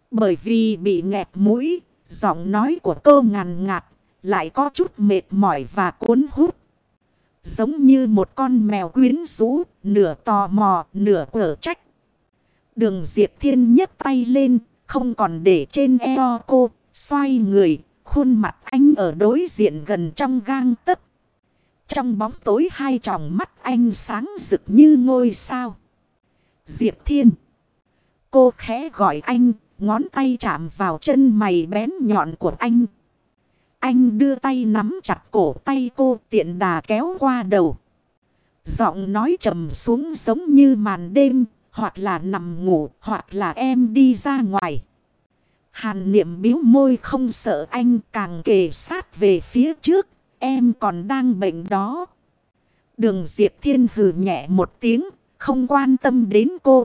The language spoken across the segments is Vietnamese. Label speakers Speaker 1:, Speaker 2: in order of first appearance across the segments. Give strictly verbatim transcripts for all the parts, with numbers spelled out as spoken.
Speaker 1: Bởi vì bị nghẹt mũi, giọng nói của cô ngàn ngạt, lại có chút mệt mỏi và cuốn hút. Giống như một con mèo quyến rũ, nửa tò mò, nửa quở trách. Đường Diệp Thiên nhấc tay lên, không còn để trên eo cô, xoay người, khuôn mặt anh ở đối diện gần trong gang tấc. Trong bóng tối hai tròng mắt anh sáng rực như ngôi sao. Diệp Thiên. Cô khẽ gọi anh, ngón tay chạm vào chân mày bén nhọn của anh. Anh đưa tay nắm chặt cổ tay cô, tiện đà kéo qua đầu. Giọng nói trầm xuống giống như màn đêm, hoặc là nằm ngủ, hoặc là em đi ra ngoài. Hàn Niệm biếu môi không sợ anh, càng kề sát về phía trước. Em còn đang bệnh đó. Đường Diệp Thiên hừ nhẹ một tiếng, không quan tâm đến cô.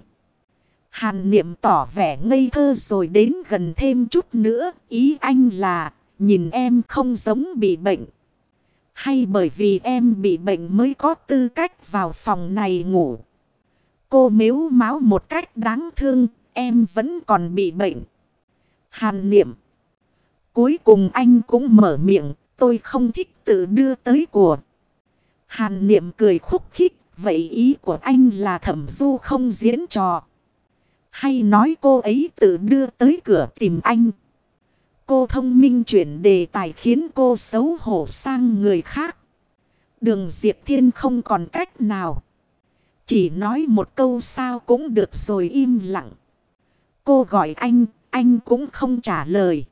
Speaker 1: Hàn Niệm tỏ vẻ ngây thơ rồi đến gần thêm chút nữa. Ý anh là nhìn em không giống bị bệnh. Hay bởi vì em bị bệnh mới có tư cách vào phòng này ngủ. Cô mếu máo một cách đáng thương. Em vẫn còn bị bệnh. Hàn Niệm. Cuối cùng anh cũng mở miệng. Tôi không thích tự đưa tới của. Hàn Niệm cười khúc khích. Vậy ý của anh là Thẩm Du không diễn trò. Hay nói cô ấy tự đưa tới cửa tìm anh. Cô thông minh chuyển đề tài khiến cô xấu hổ sang người khác. Đường Diệp Thiên không còn cách nào. Chỉ nói một câu sao cũng được rồi im lặng. Cô gọi anh, anh cũng không trả lời.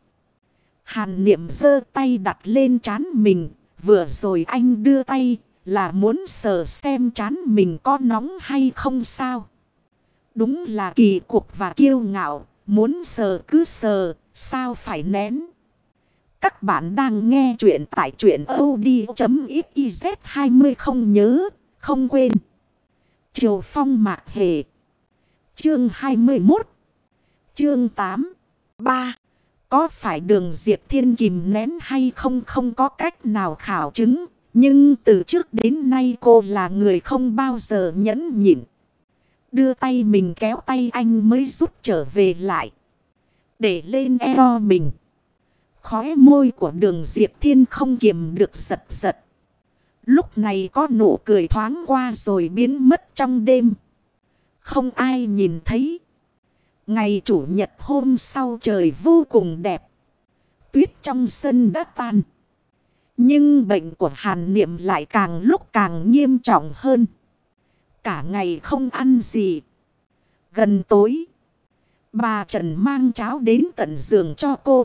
Speaker 1: Hàn Niệm giơ tay đặt lên trán mình. Vừa rồi anh đưa tay là muốn sờ xem trán mình có nóng hay không sao. Đúng là kỳ cục và kiêu ngạo. Muốn sờ cứ sờ, sao phải nén. Các bạn đang nghe chuyện tại truyện audio.xyz hai mươi không nhớ, không quên. Triều Phong Mạc Hề. Chương hai mươi mốt. Chương tám. ba. Có phải Đường Diệp Thiên kìm nén hay không không có cách nào khảo chứng. Nhưng từ trước đến nay cô là người không bao giờ nhẫn nhịn. Đưa tay mình kéo tay anh mới rút trở về lại. Để lên eo mình. Khóe môi của Đường Diệp Thiên không kiềm được giật giật. Lúc này có nụ cười thoáng qua rồi biến mất trong đêm. Không ai nhìn thấy. Ngày chủ nhật hôm sau trời vô cùng đẹp. Tuyết trong sân đã tan. Nhưng bệnh của Hàn Niệm lại càng lúc càng nghiêm trọng hơn. Cả ngày không ăn gì. Gần tối. Bà Trần mang cháo đến tận giường cho cô.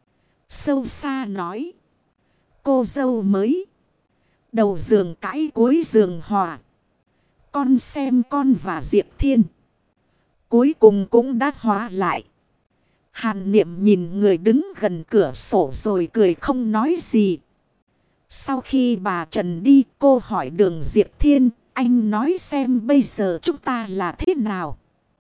Speaker 1: Sâu xa nói. Cô dâu mới. Đầu giường cãi cuối giường hòa. Con xem con và Diệp Thiên. Cuối cùng cũng đã hóa lại. Hàn Niệm nhìn người đứng gần cửa sổ rồi cười không nói gì. Sau khi bà Trần đi, cô hỏi Đường Diệp Thiên. Anh nói xem bây giờ chúng ta là thế nào?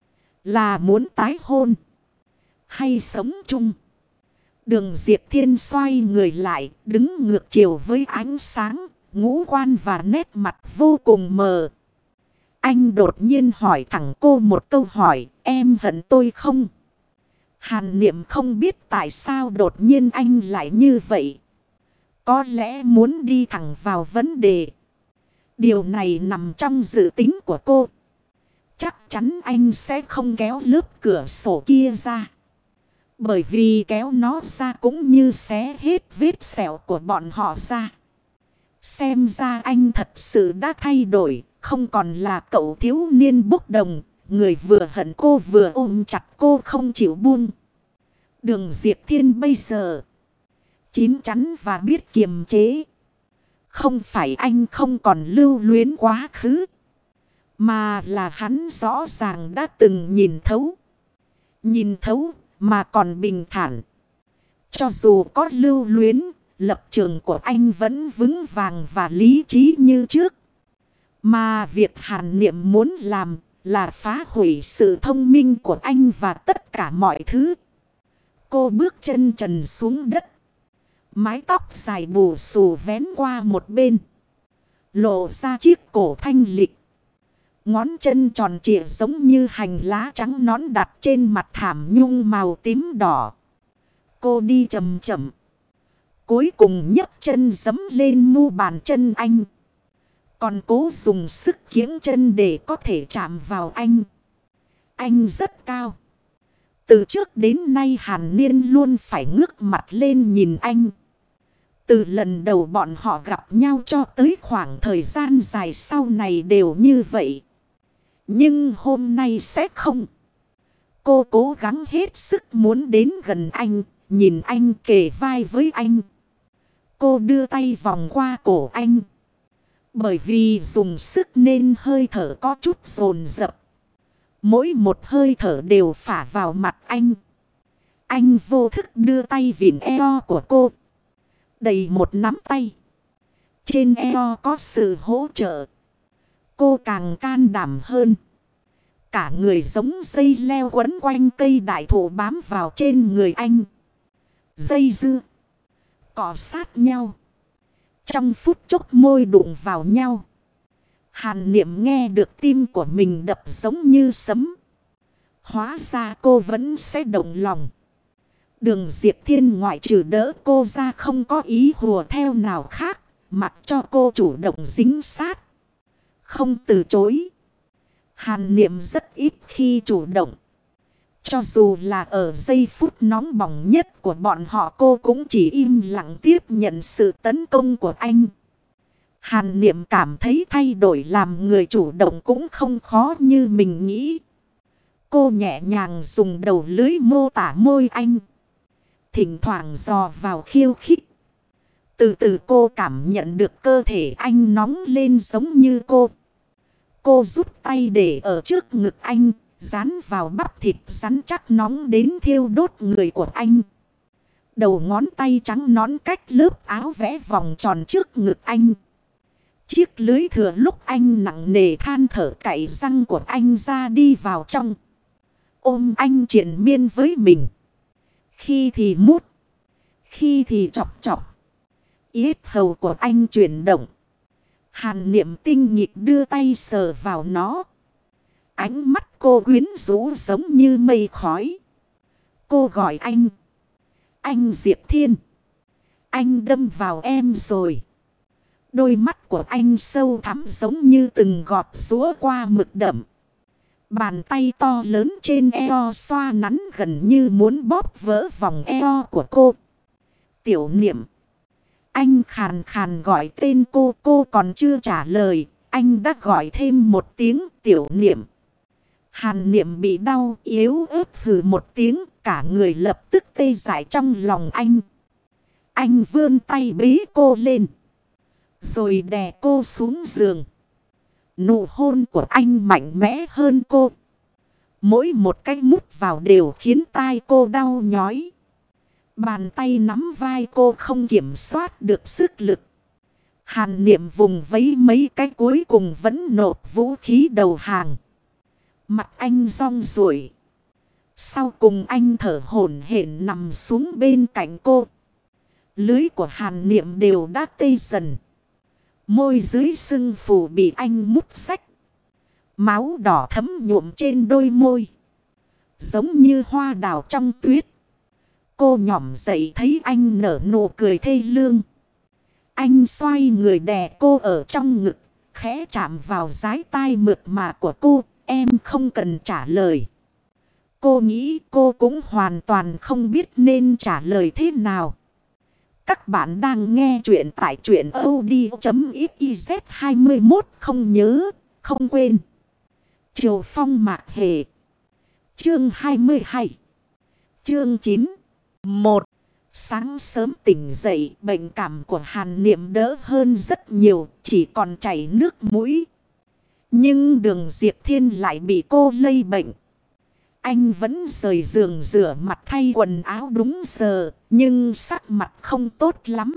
Speaker 1: Là muốn tái hôn? Hay sống chung? Đường Diệp Thiên xoay người lại, đứng ngược chiều với ánh sáng, ngũ quan và nét mặt vô cùng mờ. Anh đột nhiên hỏi thẳng cô một câu hỏi, em hận tôi không? Hàn Niệm không biết tại sao đột nhiên anh lại như vậy. Có lẽ muốn đi thẳng vào vấn đề. Điều này nằm trong dự tính của cô. Chắc chắn anh sẽ không kéo lớp cửa sổ kia ra. Bởi vì kéo nó ra cũng như xé hết vết sẹo của bọn họ ra. Xem ra anh thật sự đã thay đổi. Không còn là cậu thiếu niên bốc đồng. Người vừa hận cô vừa ôm chặt cô không chịu buông. Đường Diệp Thiên bây giờ chín chắn và biết kiềm chế. Không phải anh không còn lưu luyến quá khứ. Mà là hắn rõ ràng đã từng nhìn thấu. Nhìn thấu mà còn bình thản. Cho dù có lưu luyến, lập trường của anh vẫn vững vàng và lý trí như trước. Mà việc Hàn Niệm muốn làm là phá hủy sự thông minh của anh và tất cả mọi thứ. Cô bước chân trần xuống đất. Mái tóc dài bù xù vén qua một bên. Lộ ra chiếc cổ thanh lịch. Ngón chân tròn trịa giống như hành lá trắng nõn đặt trên mặt thảm nhung màu tím đỏ. Cô đi chậm chậm. Cuối cùng nhấc chân giẫm lên mu bàn chân anh. Còn cố dùng sức kiễng chân để có thể chạm vào anh. Anh rất cao. Từ trước đến nay Hàn Niên luôn phải ngước mặt lên nhìn anh. Từ lần đầu bọn họ gặp nhau cho tới khoảng thời gian dài sau này đều như vậy. Nhưng hôm nay sẽ không. Cô cố gắng hết sức muốn đến gần anh, nhìn anh kề vai với anh. Cô đưa tay vòng qua cổ anh. Bởi vì dùng sức nên hơi thở có chút dồn dập. Mỗi một hơi thở đều phả vào mặt anh. Anh vô thức đưa tay vịn eo của cô. Đầy một nắm tay. Trên eo có sự hỗ trợ. Cô càng can đảm hơn. Cả người giống dây leo quấn quanh cây đại thụ bám vào trên người anh. Dây dưa. Cọ sát nhau. Trong phút chốc môi đụng vào nhau. Hàn Niệm nghe được tim của mình đập giống như sấm. Hóa ra cô vẫn sẽ động lòng. Đường Diệp Thiên ngoại trừ đỡ cô ra không có ý hùa theo nào khác. Mặc cho cô chủ động dính sát. Không từ chối. Hàn Niệm rất ít khi chủ động. Cho dù là ở giây phút nóng bỏng nhất của bọn họ, cô cũng chỉ im lặng tiếp nhận sự tấn công của anh. Hàn Niệm cảm thấy thay đổi làm người chủ động cũng không khó như mình nghĩ. Cô nhẹ nhàng dùng đầu lưỡi mô tả môi anh. Thỉnh thoảng dò vào khiêu khích. Từ từ cô cảm nhận được cơ thể anh nóng lên giống như cô. Cô rút tay để ở trước ngực anh. Dán vào bắp thịt rắn chắc nóng đến thiêu đốt người của anh. Đầu ngón tay trắng nõn cách lớp áo vẽ vòng tròn trước ngực anh. Chiếc lưới thừa lúc anh nặng nề than thở cạy răng của anh ra đi vào trong. Ôm anh triền miên với mình. Khi thì mút. Khi thì chọc chọc. Yết hầu của anh chuyển động. Hàn Niệm tinh nhịp đưa tay sờ vào nó. Ánh mắt cô quyến rũ giống như mây khói. Cô gọi anh. Anh Diệp Thiên. Anh đâm vào em rồi. Đôi mắt của anh sâu thẳm giống như từng gọt rúa qua mực đậm. Bàn tay to lớn trên eo xoa nắn gần như muốn bóp vỡ vòng eo của cô. Tiểu Niệm. Anh khàn khàn gọi tên cô. Cô còn chưa trả lời. Anh đã gọi thêm một tiếng Tiểu Niệm. Hàn Niệm bị đau yếu ớt hừ một tiếng. Cả người lập tức tê dại trong lòng anh. Anh vươn tay bế cô lên. Rồi đè cô xuống giường. Nụ hôn của anh mạnh mẽ hơn cô. Mỗi một cái mút vào đều khiến tai cô đau nhói. Bàn tay nắm vai cô không kiểm soát được sức lực. Hàn Niệm vùng vẫy mấy cái cuối cùng vẫn nộp vũ khí đầu hàng. Mặt anh rong ruổi. Sau cùng anh thở hổn hển nằm xuống bên cạnh cô. Lưới của Hàn Niệm đều đã tê dần. Môi dưới sưng phù bị anh mút rách. Máu đỏ thấm nhuộm trên đôi môi. Giống như hoa đào trong tuyết. Cô nhỏm dậy thấy anh nở nụ cười thê lương. Anh xoay người đè cô ở trong ngực. Khẽ chạm vào dái tai mượt mà của cô. Em không cần trả lời. Cô nghĩ cô cũng hoàn toàn không biết nên trả lời thế nào. Các bạn đang nghe chuyện tại truyện audio.xyz hai mốt không nhớ, không quên. Triều Phong Mạc Hề. Chương hai mươi hai. Chương chín. một. Sáng sớm tỉnh dậy, bệnh cảm của Hàn Niệm đỡ hơn rất nhiều, chỉ còn chảy nước mũi. Nhưng Đường Diệp Thiên lại bị cô lây bệnh. Anh vẫn rời giường rửa mặt thay quần áo đúng giờ, nhưng sắc mặt không tốt lắm.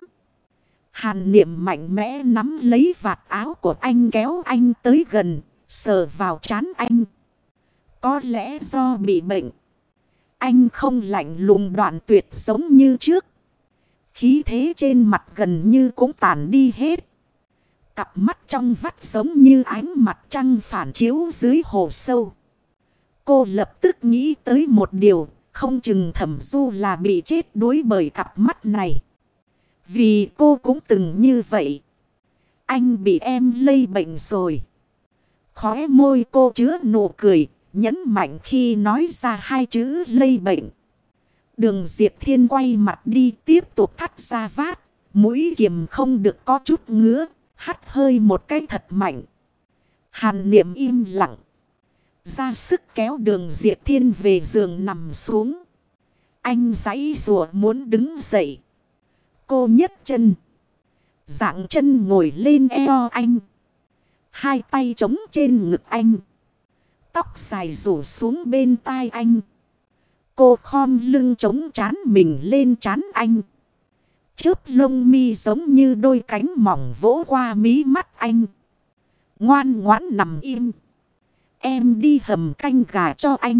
Speaker 1: Hàn Niệm mạnh mẽ nắm lấy vạt áo của anh kéo anh tới gần, sờ vào trán anh. Có lẽ do bị bệnh. Anh không lạnh lùng đoạn tuyệt giống như trước. Khí thế trên mặt gần như cũng tàn đi hết. Cặp mắt trong vắt giống như ánh mặt trăng phản chiếu dưới hồ sâu. Cô lập tức nghĩ tới một điều, không chừng Thẩm Du là bị chết đuối bởi cặp mắt này. Vì cô cũng từng như vậy. Anh bị em lây bệnh rồi. Khóe môi cô chứa nụ cười, nhấn mạnh khi nói ra hai chữ lây bệnh. Đường Diệp Thiên quay mặt đi tiếp tục thắt ra vát. Mũi kiềm không được có chút ngứa, hắt hơi một cái thật mạnh. Hàn Niệm im lặng. Ra sức kéo Đường Diệp Thiên về giường nằm xuống. Anh giãy giụa muốn đứng dậy. Cô nhấc chân. Dạng chân ngồi lên eo anh. Hai tay trống trên ngực anh. Tóc dài rủ xuống bên tai anh. Cô khom lưng chống trán mình lên trán anh. Chớp lông mi giống như đôi cánh mỏng vỗ qua mí mắt anh. Ngoan ngoãn nằm im. Em đi hầm canh gà cho anh.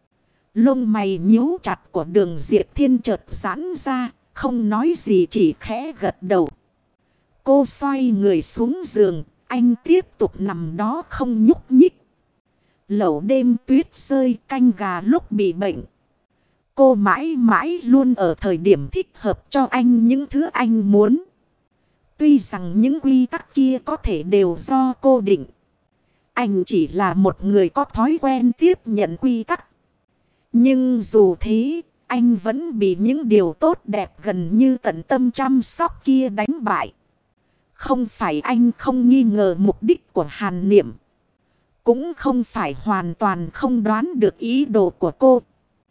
Speaker 1: Lông mày nhíu chặt của Đường Diệp Thiên chợt giãn ra. Không nói gì chỉ khẽ gật đầu. Cô xoay người xuống giường. Anh tiếp tục nằm đó không nhúc nhích. Lẩu đêm tuyết rơi canh gà lúc bị bệnh. Cô mãi mãi luôn ở thời điểm thích hợp cho anh những thứ anh muốn. Tuy rằng những quy tắc kia có thể đều do cô định. Anh chỉ là một người có thói quen tiếp nhận quy tắc. Nhưng dù thế, anh vẫn bị những điều tốt đẹp gần như tận tâm chăm sóc kia đánh bại. Không phải anh không nghi ngờ mục đích của Hàn Niệm. Cũng không phải hoàn toàn không đoán được ý đồ của cô.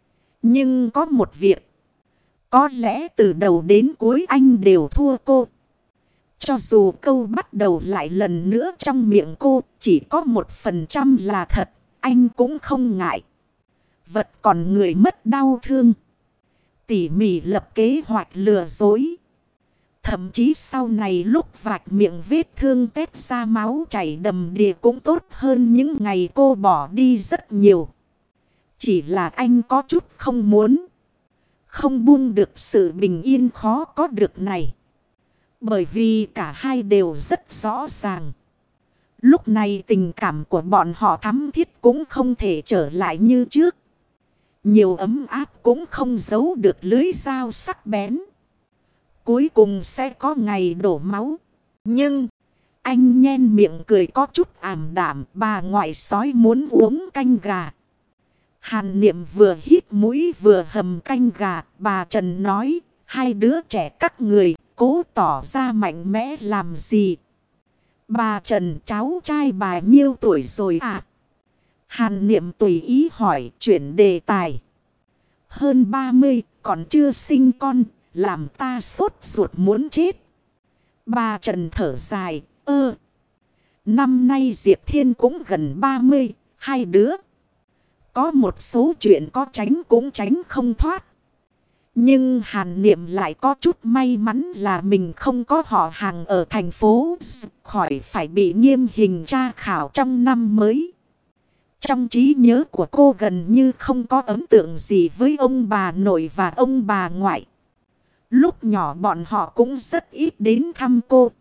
Speaker 1: Nhưng có một việc. Có lẽ từ đầu đến cuối anh đều thua cô. Cho dù câu bắt đầu lại lần nữa trong miệng cô chỉ có một phần trăm là thật. Anh cũng không ngại. Vật còn người mất đau thương. Tỉ mỉ lập kế hoạch lừa dối. Thậm chí sau này lúc vạch miệng vết thương tét ra máu chảy đầm đìa cũng tốt hơn những ngày cô bỏ đi rất nhiều. Chỉ là anh có chút không muốn. Không buông được sự bình yên khó có được này. Bởi vì cả hai đều rất rõ ràng. Lúc này tình cảm của bọn họ thắm thiết cũng không thể trở lại như trước. Nhiều ấm áp cũng không giấu được lưới dao sắc bén. Cuối cùng sẽ có ngày đổ máu. Nhưng anh nhen miệng cười có chút ảm đạm. Bà ngoại sói muốn uống canh gà. Hàn Niệm vừa hít mũi vừa hầm canh gà. Bà Trần nói, hai đứa trẻ các người cố tỏ ra mạnh mẽ làm gì. Bà Trần, cháu trai bà nhiêu tuổi rồi à? Hàn Niệm tùy ý hỏi, chuyển đề tài. Hơn ba mươi, còn chưa sinh con, làm ta sốt ruột muốn chết. Bà Trần thở dài, ơ. Năm nay Diệp Thiên cũng gần ba mươi, hai đứa. Có một số chuyện có tránh cũng tránh không thoát. Nhưng Hàn Niệm lại có chút may mắn là mình không có họ hàng ở thành phố, khỏi phải bị nghiêm hình tra khảo trong năm mới. Trong trí nhớ của cô gần như không có ấn tượng gì với ông bà nội và ông bà ngoại. Lúc nhỏ bọn họ cũng rất ít đến thăm cô.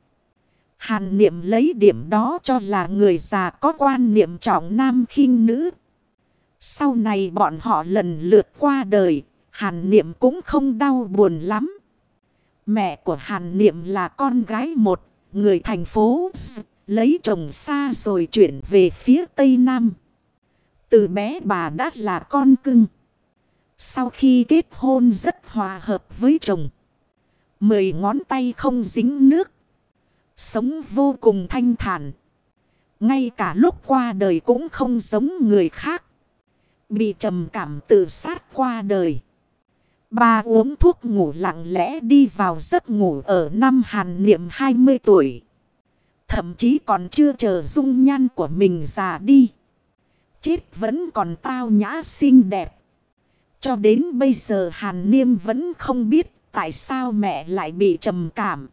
Speaker 1: Hàn Niệm lấy điểm đó cho là người già có quan niệm trọng nam khinh nữ. Sau này bọn họ lần lượt qua đời, Hàn Niệm cũng không đau buồn lắm. Mẹ của Hàn Niệm là con gái một, người thành phố, lấy chồng xa rồi chuyển về phía Tây Nam. Từ bé bà đã là con cưng. Sau khi kết hôn rất hòa hợp với chồng. Mười ngón tay không dính nước. Sống vô cùng thanh thản. Ngay cả lúc qua đời cũng không giống người khác. Bị trầm cảm tự sát qua đời. Bà uống thuốc ngủ lặng lẽ đi vào giấc ngủ ở năm Hàn Niệm hai mươi tuổi. Thậm chí còn chưa chờ dung nhan của mình già đi. Chết vẫn còn tao nhã xinh đẹp. Cho đến bây giờ Hàn Niệm vẫn không biết tại sao mẹ lại bị trầm cảm.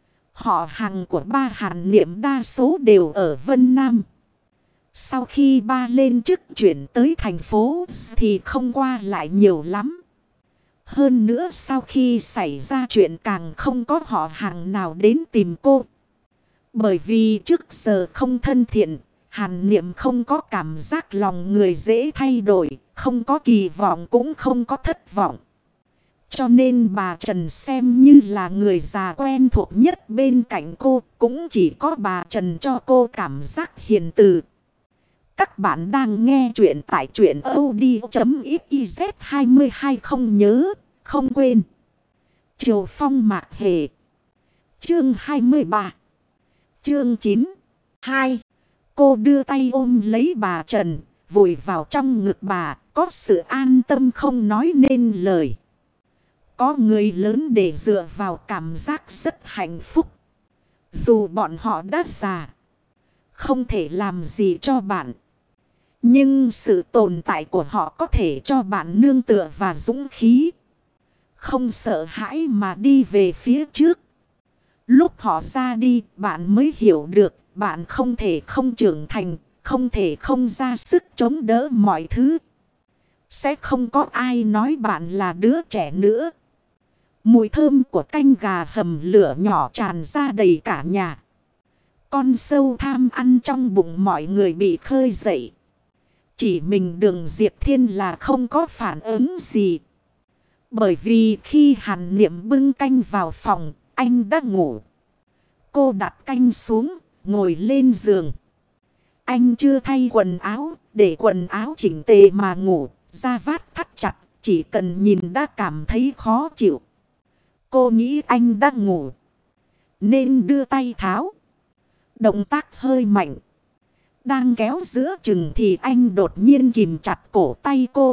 Speaker 1: Họ hàng của ba Hàn Niệm đa số đều ở Vân Nam. Sau khi ba lên chức chuyển tới thành phố thì không qua lại nhiều lắm. Hơn nữa sau khi xảy ra chuyện càng không có họ hàng nào đến tìm cô. Bởi vì trước giờ không thân thiện, Hàn Niệm không có cảm giác lòng người dễ thay đổi, không có kỳ vọng cũng không có thất vọng. Cho nên bà Trần xem như là người già quen thuộc nhất bên cạnh cô, cũng chỉ có bà Trần cho cô cảm giác hiền từ. Các bạn đang nghe chuyện tại truyện audio.xyz hai hai không nhớ, không quên. Triều Phong Mạc Hề. Chương hai mươi ba. Chương chín. hai. Cô đưa tay ôm lấy bà Trần, vùi vào trong ngực bà, có sự an tâm không nói nên lời. Có người lớn để dựa vào cảm giác rất hạnh phúc. Dù bọn họ đã già, không thể làm gì cho bạn. Nhưng sự tồn tại của họ có thể cho bạn nương tựa và dũng khí. Không sợ hãi mà đi về phía trước. Lúc họ ra đi, bạn mới hiểu được bạn không thể không trưởng thành, không thể không ra sức chống đỡ mọi thứ. Sẽ không có ai nói bạn là đứa trẻ nữa. Mùi thơm của canh gà hầm lửa nhỏ tràn ra đầy cả nhà. Con sâu tham ăn trong bụng mọi người bị khơi dậy. Chỉ mình Đường Diệp Thiên là không có phản ứng gì. Bởi vì khi Hàn Niệm bưng canh vào phòng, anh đã ngủ. Cô đặt canh xuống, ngồi lên giường. Anh chưa thay quần áo, để quần áo chỉnh tề mà ngủ, da vát thắt chặt, chỉ cần nhìn đã cảm thấy khó chịu. Cô nghĩ anh đã ngủ, nên đưa tay tháo. Động tác hơi mạnh. Đang kéo giữa chừng thì anh đột nhiên kìm chặt cổ tay cô.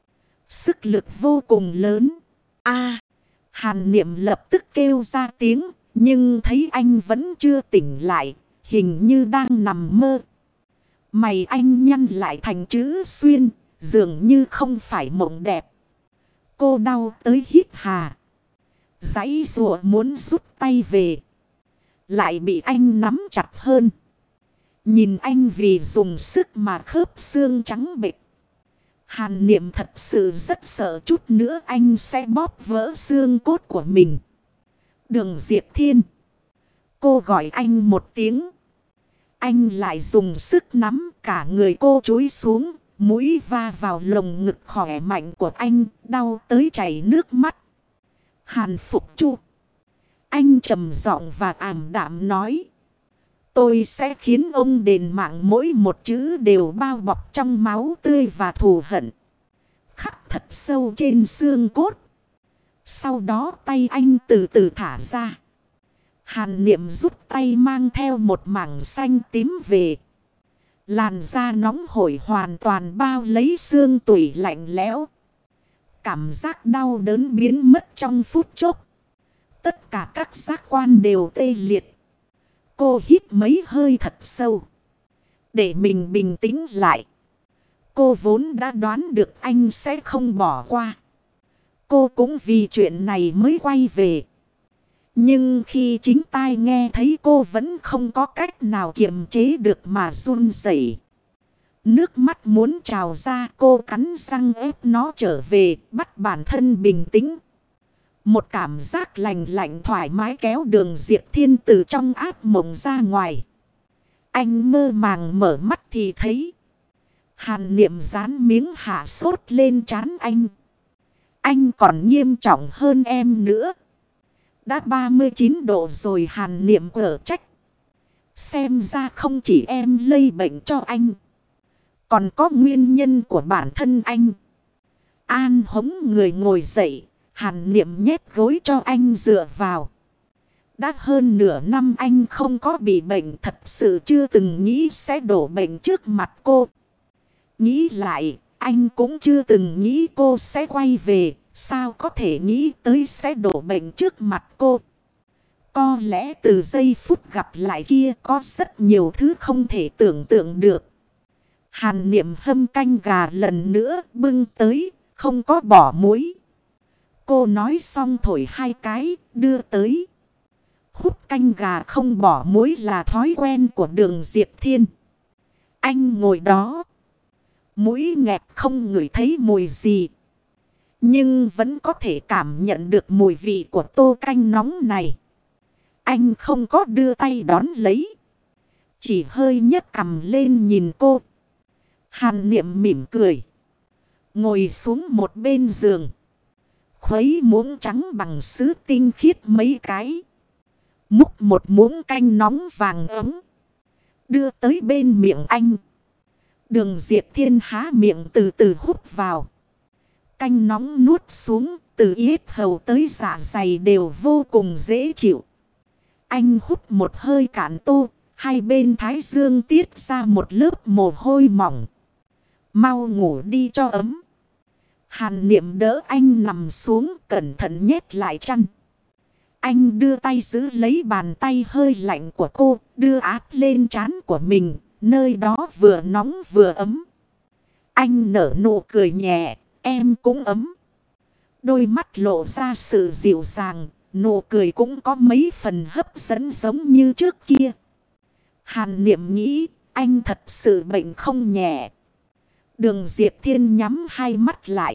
Speaker 1: Sức lực vô cùng lớn. A, Hàn Niệm lập tức kêu ra tiếng, nhưng thấy anh vẫn chưa tỉnh lại, hình như đang nằm mơ. Mày anh nhăn lại thành chữ xuyên, dường như không phải mộng đẹp. Cô đau tới hít hà. Giãy giụa muốn rút tay về, lại bị anh nắm chặt hơn. Nhìn anh vì dùng sức mà khớp xương trắng bệch. Hàn Niệm thật sự rất sợ chút nữa anh sẽ bóp vỡ xương cốt của mình. Đường Diệp Thiên. Cô gọi anh một tiếng. Anh lại dùng sức nắm cả người cô chúi xuống. Mũi va vào lồng ngực khỏe mạnh của anh, đau tới chảy nước mắt. Hàn Phục Chu. Anh trầm giọng và ảm đạm nói. Tôi sẽ khiến ông đền mạng, mỗi một chữ đều bao bọc trong máu tươi và thù hận. Khắc thật sâu trên xương cốt. Sau đó tay anh từ từ thả ra. Hàn Niệm rút tay mang theo một mảng xanh tím về. Làn da nóng hổi hoàn toàn bao lấy xương tủy lạnh lẽo. Cảm giác đau đớn biến mất trong phút chốc. Tất cả các giác quan đều tê liệt. Cô hít mấy hơi thật sâu, để mình bình tĩnh lại. Cô vốn đã đoán được anh sẽ không bỏ qua. Cô cũng vì chuyện này mới quay về. Nhưng khi chính tai nghe thấy, cô vẫn không có cách nào kiềm chế được mà run rẩy. Nước mắt muốn trào ra, cô cắn răng ép nó trở về, bắt bản thân bình tĩnh. Một cảm giác lành lạnh thoải mái kéo Đường Diệp Thiên từ trong ác mộng ra ngoài. Anh mơ màng mở mắt thì thấy Hàn Niệm dán miếng hạ sốt lên trán anh. Anh còn nghiêm trọng hơn em nữa. Đã ba mươi chín độ rồi. Hàn Niệm ở trách. Xem ra không chỉ em lây bệnh cho anh, còn có nguyên nhân của bản thân anh. An hống người ngồi dậy. Hàn Niệm nhét gối cho anh dựa vào. Đã hơn nửa năm anh không có bị bệnh, thật sự chưa từng nghĩ sẽ đổ bệnh trước mặt cô. Nghĩ lại, anh cũng chưa từng nghĩ cô sẽ quay về. Sao có thể nghĩ tới sẽ đổ bệnh trước mặt cô? Có lẽ từ giây phút gặp lại kia có rất nhiều thứ không thể tưởng tượng được. Hàn Niệm hâm canh gà lần nữa bưng tới, không có bỏ muối. Cô nói xong thổi hai cái, đưa tới. Hút canh gà không bỏ muối là thói quen của Đường Diệp Thiên. Anh ngồi đó, mũi nghẹt không ngửi thấy mùi gì, nhưng vẫn có thể cảm nhận được mùi vị của tô canh nóng này. Anh không có đưa tay đón lấy. Chỉ hơi nhấc cằm lên nhìn cô. Hàn Niệm mỉm cười. Ngồi xuống một bên giường. Khuấy muỗng trắng bằng sứ tinh khiết mấy cái. Múc một muỗng canh nóng vàng ấm. Đưa tới bên miệng anh. Đường Diệp Thiên há miệng từ từ hút vào. Canh nóng nuốt xuống. Từ yết hầu tới dạ dày đều vô cùng dễ chịu. Anh hút một hơi cạn tô. Hai bên thái dương tiết ra một lớp mồ hôi mỏng. Mau ngủ đi cho ấm. Hàn Niệm đỡ anh nằm xuống cẩn thận nhét lại chăn. Anh đưa tay giữ lấy bàn tay hơi lạnh của cô. Đưa áp lên trán của mình. Nơi đó vừa nóng vừa ấm. Anh nở nụ cười nhẹ. Em cũng ấm. Đôi mắt lộ ra sự dịu dàng. Nụ cười cũng có mấy phần hấp dẫn giống như trước kia. Hàn Niệm nghĩ anh thật sự bệnh không nhẹ. Đường Diệp Thiên nhắm hai mắt lại.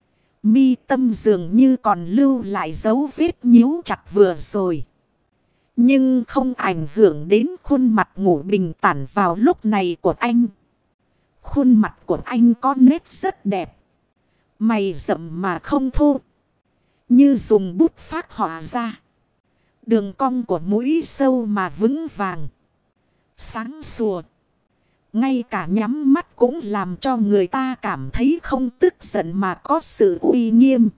Speaker 1: Mi tâm dường như còn lưu lại dấu vết nhíu chặt vừa rồi. Nhưng không ảnh hưởng đến khuôn mặt ngủ bình thản vào lúc này của anh. Khuôn mặt của anh có nét rất đẹp. Mày rậm mà không thô. Như dùng bút phác họa ra. Đường cong của mũi sâu mà vững vàng. Sáng sủa. Ngay cả nhắm mắt cũng làm cho người ta cảm thấy không tức giận mà có sự uy nghiêm.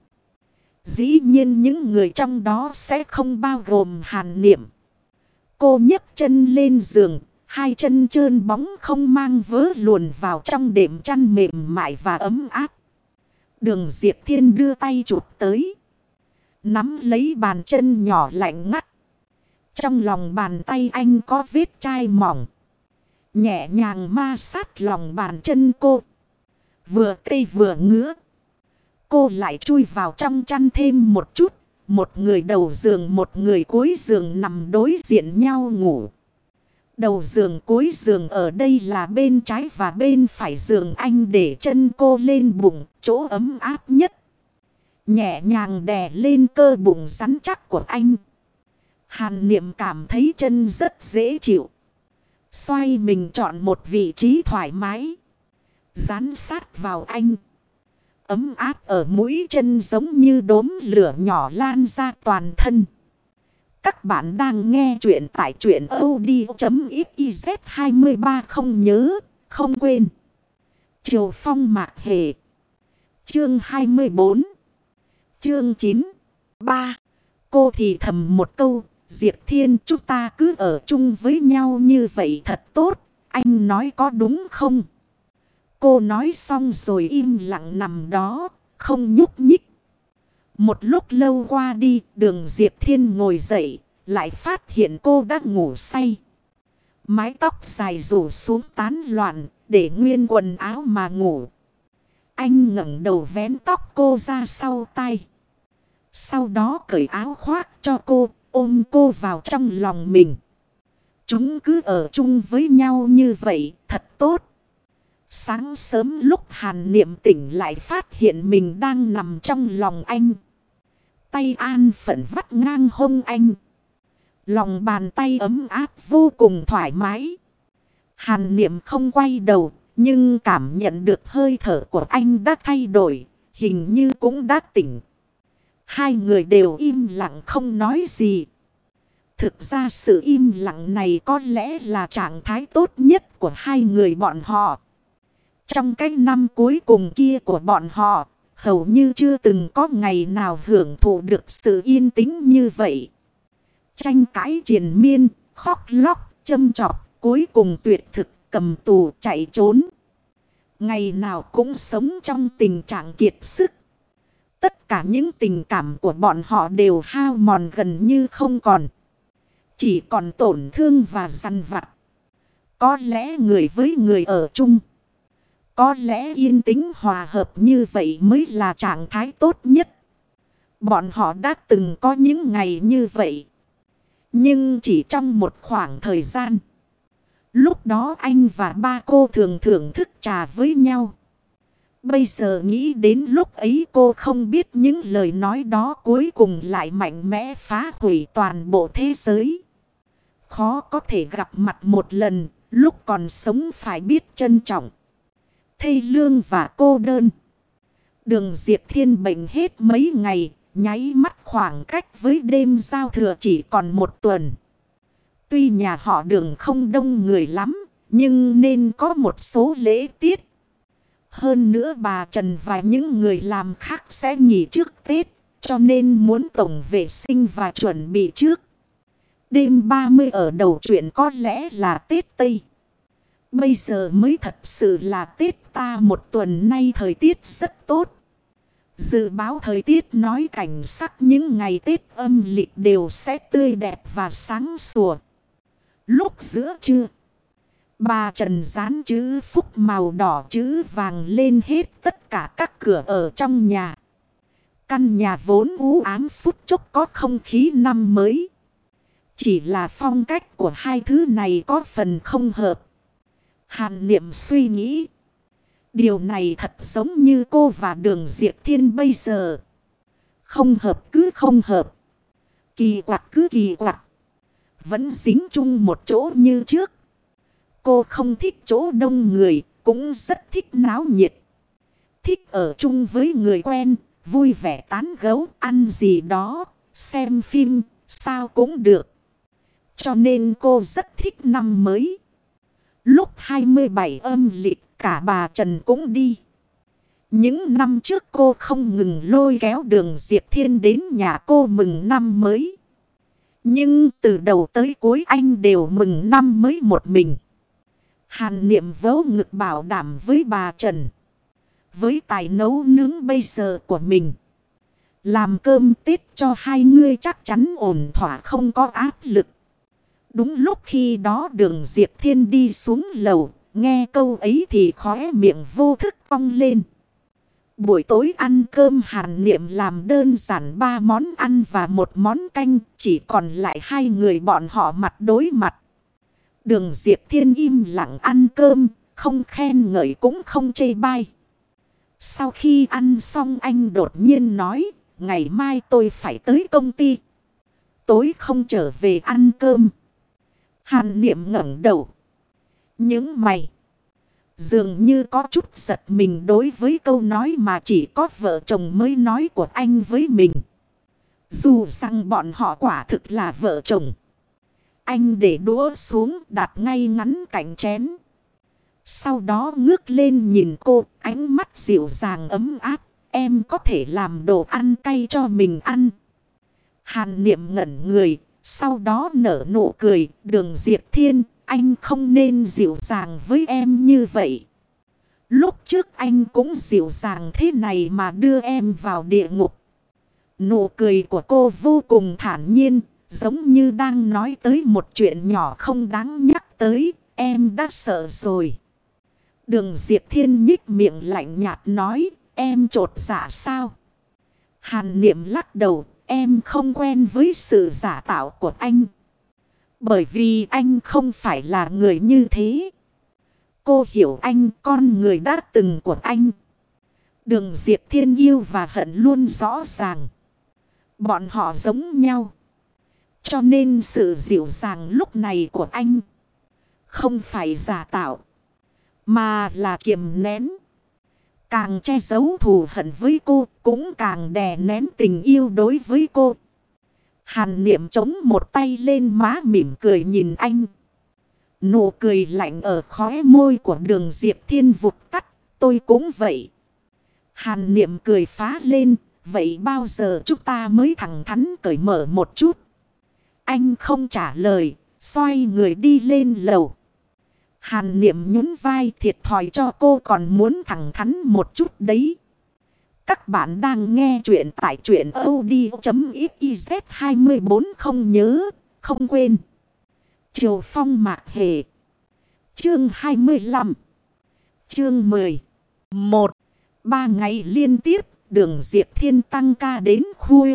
Speaker 1: Dĩ nhiên những người trong đó sẽ không bao gồm Hàn Niệm. Cô nhấc chân lên giường. Hai chân trơn bóng không mang vớ luồn vào trong đệm chăn mềm mại và ấm áp. Đường Diệp Thiên đưa tay chụp tới. Nắm lấy bàn chân nhỏ lạnh ngắt. Trong lòng bàn tay anh có vết chai mỏng. Nhẹ nhàng ma sát lòng bàn chân cô. Vừa tê vừa ngứa. Cô lại chui vào trong chăn thêm một chút. Một người đầu giường một người cuối giường nằm đối diện nhau ngủ. Đầu giường cuối giường ở đây là bên trái và bên phải giường anh để chân cô lên bụng, chỗ ấm áp nhất. Nhẹ nhàng đè lên cơ bụng rắn chắc của anh. Hàn Niệm cảm thấy chân rất dễ chịu. Xoay mình chọn một vị trí thoải mái. Dán sát vào anh. Ấm áp ở mũi chân giống như đốm lửa nhỏ lan ra toàn thân. Các bạn đang nghe chuyện tại truyện audio.xyz hai ba không nhớ, không quên. Triều Phong Mạc Hề. Chương hai mươi bốn. Chương chín. ba. Cô thì thầm một câu. Diệp Thiên, chúng ta cứ ở chung với nhau như vậy thật tốt. Anh nói có đúng không? Cô nói xong rồi im lặng nằm đó, không nhúc nhích. Một lúc lâu qua đi, đường Diệp Thiên ngồi dậy, lại phát hiện cô đã ngủ say. Mái tóc dài rủ xuống tán loạn, để nguyên quần áo mà ngủ. Anh ngẩng đầu vén tóc cô ra sau tay. Sau đó cởi áo khoác cho cô, ôm cô vào trong lòng mình. Chúng cứ ở chung với nhau như vậy, thật tốt. Sáng sớm lúc Hàn Niệm tỉnh lại phát hiện mình đang nằm trong lòng anh. Tay an phận vắt ngang hông anh. Lòng bàn tay ấm áp vô cùng thoải mái. Hàn Niệm không quay đầu, nhưng cảm nhận được hơi thở của anh đã thay đổi, hình như cũng đã tỉnh. Hai người đều im lặng không nói gì. Thực ra sự im lặng này có lẽ là trạng thái tốt nhất của hai người bọn họ. Trong cái năm cuối cùng kia của bọn họ, hầu như chưa từng có ngày nào hưởng thụ được sự yên tĩnh như vậy. Tranh cãi triền miên, khóc lóc, châm chọc, cuối cùng tuyệt thực, cầm tù, chạy trốn. Ngày nào cũng sống trong tình trạng kiệt sức. Tất cả những tình cảm của bọn họ đều hao mòn gần như không còn. Chỉ còn tổn thương và dằn vặt. Có lẽ người với người ở chung. Có lẽ yên tĩnh hòa hợp như vậy mới là trạng thái tốt nhất. Bọn họ đã từng có những ngày như vậy. Nhưng chỉ trong một khoảng thời gian. Lúc đó anh và ba cô thường thưởng thức trà với nhau. Bây giờ nghĩ đến lúc ấy cô không biết những lời nói đó cuối cùng lại mạnh mẽ phá hủy toàn bộ thế giới. khó có thể gặp mặt một lần, lúc còn sống phải biết trân trọng. Thê lương và cô đơn. Đường Diệp Thiên bệnh hết mấy ngày, nháy mắt khoảng cách với đêm giao thừa chỉ còn một tuần. Tuy nhà họ Đường không đông người lắm, nhưng nên có một số lễ tiết. Hơn nữa bà Trần và những người làm khác sẽ nghỉ trước Tết, cho nên muốn tổng vệ sinh và chuẩn bị trước. Đêm ba mươi ở đầu chuyện có lẽ là Tết Tây. Bây giờ mới thật sự là Tết ta, một tuần nay thời tiết rất tốt. Dự báo thời tiết nói cảnh sắc những ngày Tết âm lịch đều sẽ tươi đẹp và sáng sủa. Lúc giữa trưa, bà Trần dán chữ phúc màu đỏ chữ vàng lên hết tất cả các cửa ở trong nhà. Căn nhà vốn u ám phút chốc có không khí năm mới. Chỉ là phong cách của hai thứ này có phần không hợp. Hàn Niệm suy nghĩ. Điều này thật giống như cô và Đường Diệp Thiên bây giờ. Không hợp cứ không hợp. Kỳ quặc cứ kỳ quặc. Vẫn dính chung một chỗ như trước. Cô không thích chỗ đông người, cũng rất thích náo nhiệt. Thích ở chung với người quen, vui vẻ tán gẫu, ăn gì đó, xem phim, sao cũng được. Cho nên cô rất thích năm mới. Lúc hai mươi bảy âm lịch, cả bà Trần cũng đi. Những năm trước cô không ngừng lôi kéo Đường Diệp Thiên đến nhà cô mừng năm mới. Nhưng từ đầu tới cuối anh đều mừng năm mới một mình. Hàn Niệm vớ ngực bảo đảm với bà Trần. Với tài nấu nướng bây giờ của mình, làm cơm Tết cho hai người chắc chắn ổn thỏa, không có áp lực. Đúng lúc khi đó Đường Diệp Thiên đi xuống lầu, nghe câu ấy thì khóe miệng vô thức cong lên. Buổi tối ăn cơm Hàn Niệm làm đơn giản ba món ăn và một món canh, chỉ còn lại hai người bọn họ mặt đối mặt. Đường Diệp Thiên im lặng ăn cơm, không khen ngợi cũng không chê bai. Sau khi ăn xong anh đột nhiên nói, ngày mai tôi phải tới công ty. Tối không trở về ăn cơm. Hàn Niệm ngẩng đầu. Những mày. Dường như có chút giật mình đối với câu nói mà chỉ có vợ chồng mới nói của anh với mình. Dù rằng bọn họ quả thực là vợ chồng. Anh để đũa xuống đặt ngay ngắn cạnh chén. Sau đó ngước lên nhìn cô, ánh mắt dịu dàng ấm áp. Em có thể làm đồ ăn cay cho mình ăn. Hàn Niệm ngẩn người, sau đó nở nụ cười. Đường Diệp Thiên, anh không nên dịu dàng với em như vậy. Lúc trước anh cũng dịu dàng thế này mà đưa em vào địa ngục. Nụ cười của cô vô cùng thản nhiên, giống như đang nói tới một chuyện nhỏ không đáng nhắc tới. Em đã sợ rồi. Đường Diệp Thiên nhích miệng lạnh nhạt nói, em chột dạ sao? Hàn Niệm lắc đầu, em không quen với sự giả tạo của anh. Bởi vì anh không phải là người như thế. Cô hiểu anh, con người đã từng của anh. Đường Diệp Thiên yêu và hận luôn rõ ràng. Bọn họ giống nhau. Cho nên sự dịu dàng lúc này của anh không phải giả tạo, mà là kiềm nén. Càng che giấu thù hận với cô, cũng càng đè nén tình yêu đối với cô. Hàn Niệm chống một tay lên má mỉm cười nhìn anh. Nụ cười lạnh ở khóe môi của Đường Diệp Thiên vụt tắt. Tôi cũng vậy. Hàn Niệm cười phá lên. Vậy bao giờ chúng ta mới thẳng thắn cởi mở một chút? Anh không trả lời, xoay người đi lên lầu. Hàn Niệm nhún vai, thiệt thòi cho cô còn muốn thẳng thắn một chút đấy. Các bạn đang nghe chuyện tại truyện audio chấm xyz hai bốn, không nhớ, không quên. Triều Phong Mạc Hề. Chương hai mươi lăm. Chương mười. một. Ba ngày liên tiếp, Đường Diệp Thiên tăng ca đến khuya.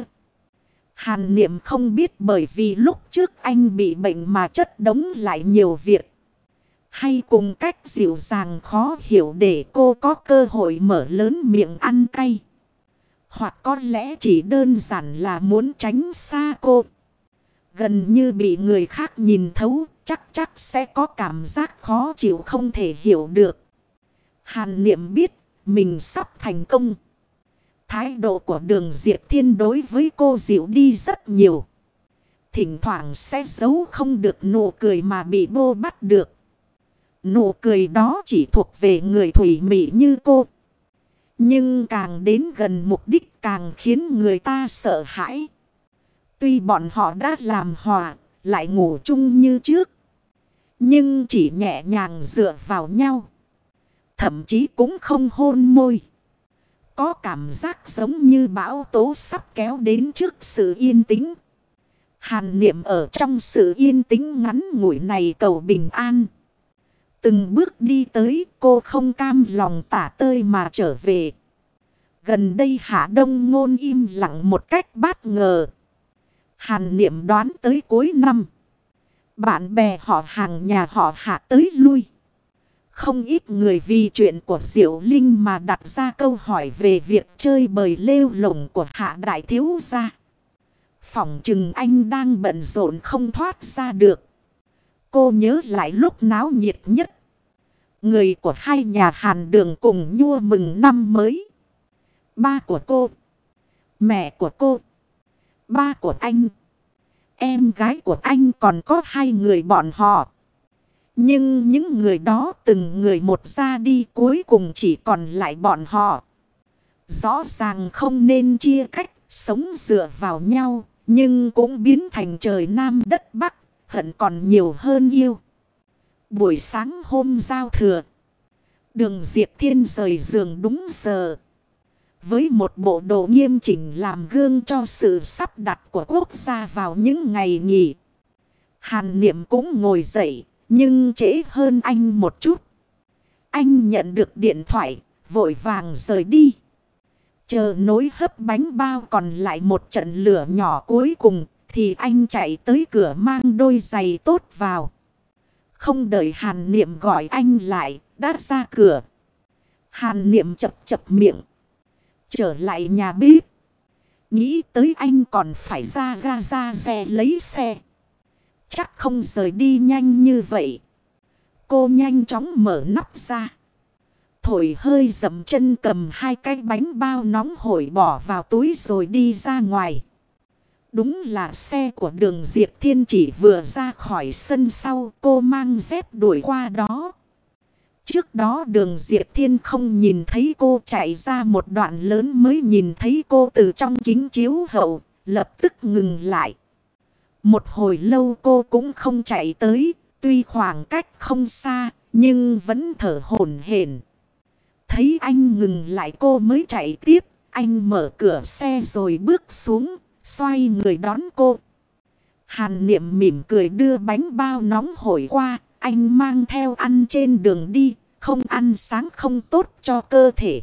Speaker 1: Hàn Niệm không biết bởi vì lúc trước anh bị bệnh mà chất đống lại nhiều việc. Hay cùng cách dịu dàng khó hiểu để cô có cơ hội mở lớn miệng ăn cay. Hoặc có lẽ chỉ đơn giản là muốn tránh xa cô. Gần như bị người khác nhìn thấu, chắc chắc sẽ có cảm giác khó chịu không thể hiểu được. Hàn Niệm biết mình sắp thành công. Thái độ của Đường Diệp Thiên đối với cô dịu đi rất nhiều. Thỉnh thoảng sẽ giấu không được nụ cười mà bị bô bắt được. Nụ cười đó chỉ thuộc về người thủy mị như cô. Nhưng càng đến gần mục đích càng khiến người ta sợ hãi. Tuy bọn họ đã làm hòa, lại ngủ chung như trước. Nhưng chỉ nhẹ nhàng dựa vào nhau. Thậm chí cũng không hôn môi. Có cảm giác giống như bão tố sắp kéo đến trước sự yên tĩnh. Hàn Niệm ở trong sự yên tĩnh ngắn ngủi này cầu bình an. Từng bước đi tới, cô không cam lòng tả tơi mà trở về. Gần đây Hạ Đông Ngôn im lặng một cách bất ngờ. Hàn Niệm đoán tới cuối năm, bạn bè họ hàng nhà họ Hạ tới lui. Không ít người vì chuyện của Diệu Linh mà đặt ra câu hỏi về việc chơi bời lêu lổng của Hạ Đại Thiếu gia. Phỏng chừng anh đang bận rộn không thoát ra được. Cô nhớ lại lúc náo nhiệt nhất. Người của hai nhà Hàn Đường cùng nhua mừng năm mới. Ba của cô, mẹ của cô, ba của anh, em gái của anh, còn có hai người bọn họ. Nhưng những người đó từng người một ra đi, cuối cùng chỉ còn lại bọn họ. Rõ ràng không nên chia cách, sống dựa vào nhau, nhưng cũng biến thành trời Nam đất Bắc, hận còn nhiều hơn yêu. Buổi sáng hôm giao thừa, Đường Diệp Thiên rời giường đúng giờ. Với một bộ đồ nghiêm chỉnh làm gương cho sự sắp đặt của quốc gia vào những ngày nghỉ. Hàn Niệm cũng ngồi dậy, nhưng trễ hơn anh một chút. Anh nhận được điện thoại, vội vàng rời đi. Chờ nối hấp bánh bao còn lại một trận lửa nhỏ cuối cùng, thì anh chạy tới cửa mang đôi giày tốt vào. Không đợi Hàn Niệm gọi anh lại, đã ra cửa. Hàn Niệm chập chập miệng. Trở lại nhà bếp. Nghĩ tới anh còn phải ra ga ra xe lấy xe. Chắc không rời đi nhanh như vậy. Cô nhanh chóng mở nắp ra. Thổi hơi dậm chân cầm hai cái bánh bao nóng hổi bỏ vào túi rồi đi ra ngoài. Đúng là xe của Đường Diệp Thiên chỉ vừa ra khỏi sân sau, cô mang dép đuổi qua đó. Trước đó Đường Diệp Thiên không nhìn thấy cô, chạy ra một đoạn lớn mới nhìn thấy cô từ trong kính chiếu hậu, lập tức ngừng lại. Một hồi lâu cô cũng không chạy tới, tuy khoảng cách không xa, nhưng vẫn thở hổn hển. Thấy anh ngừng lại cô mới chạy tiếp, anh mở cửa xe rồi bước xuống, xoay người đón cô. Hàn Niệm mỉm cười đưa bánh bao nóng hổi qua, anh mang theo ăn trên đường đi, không ăn sáng không tốt cho cơ thể.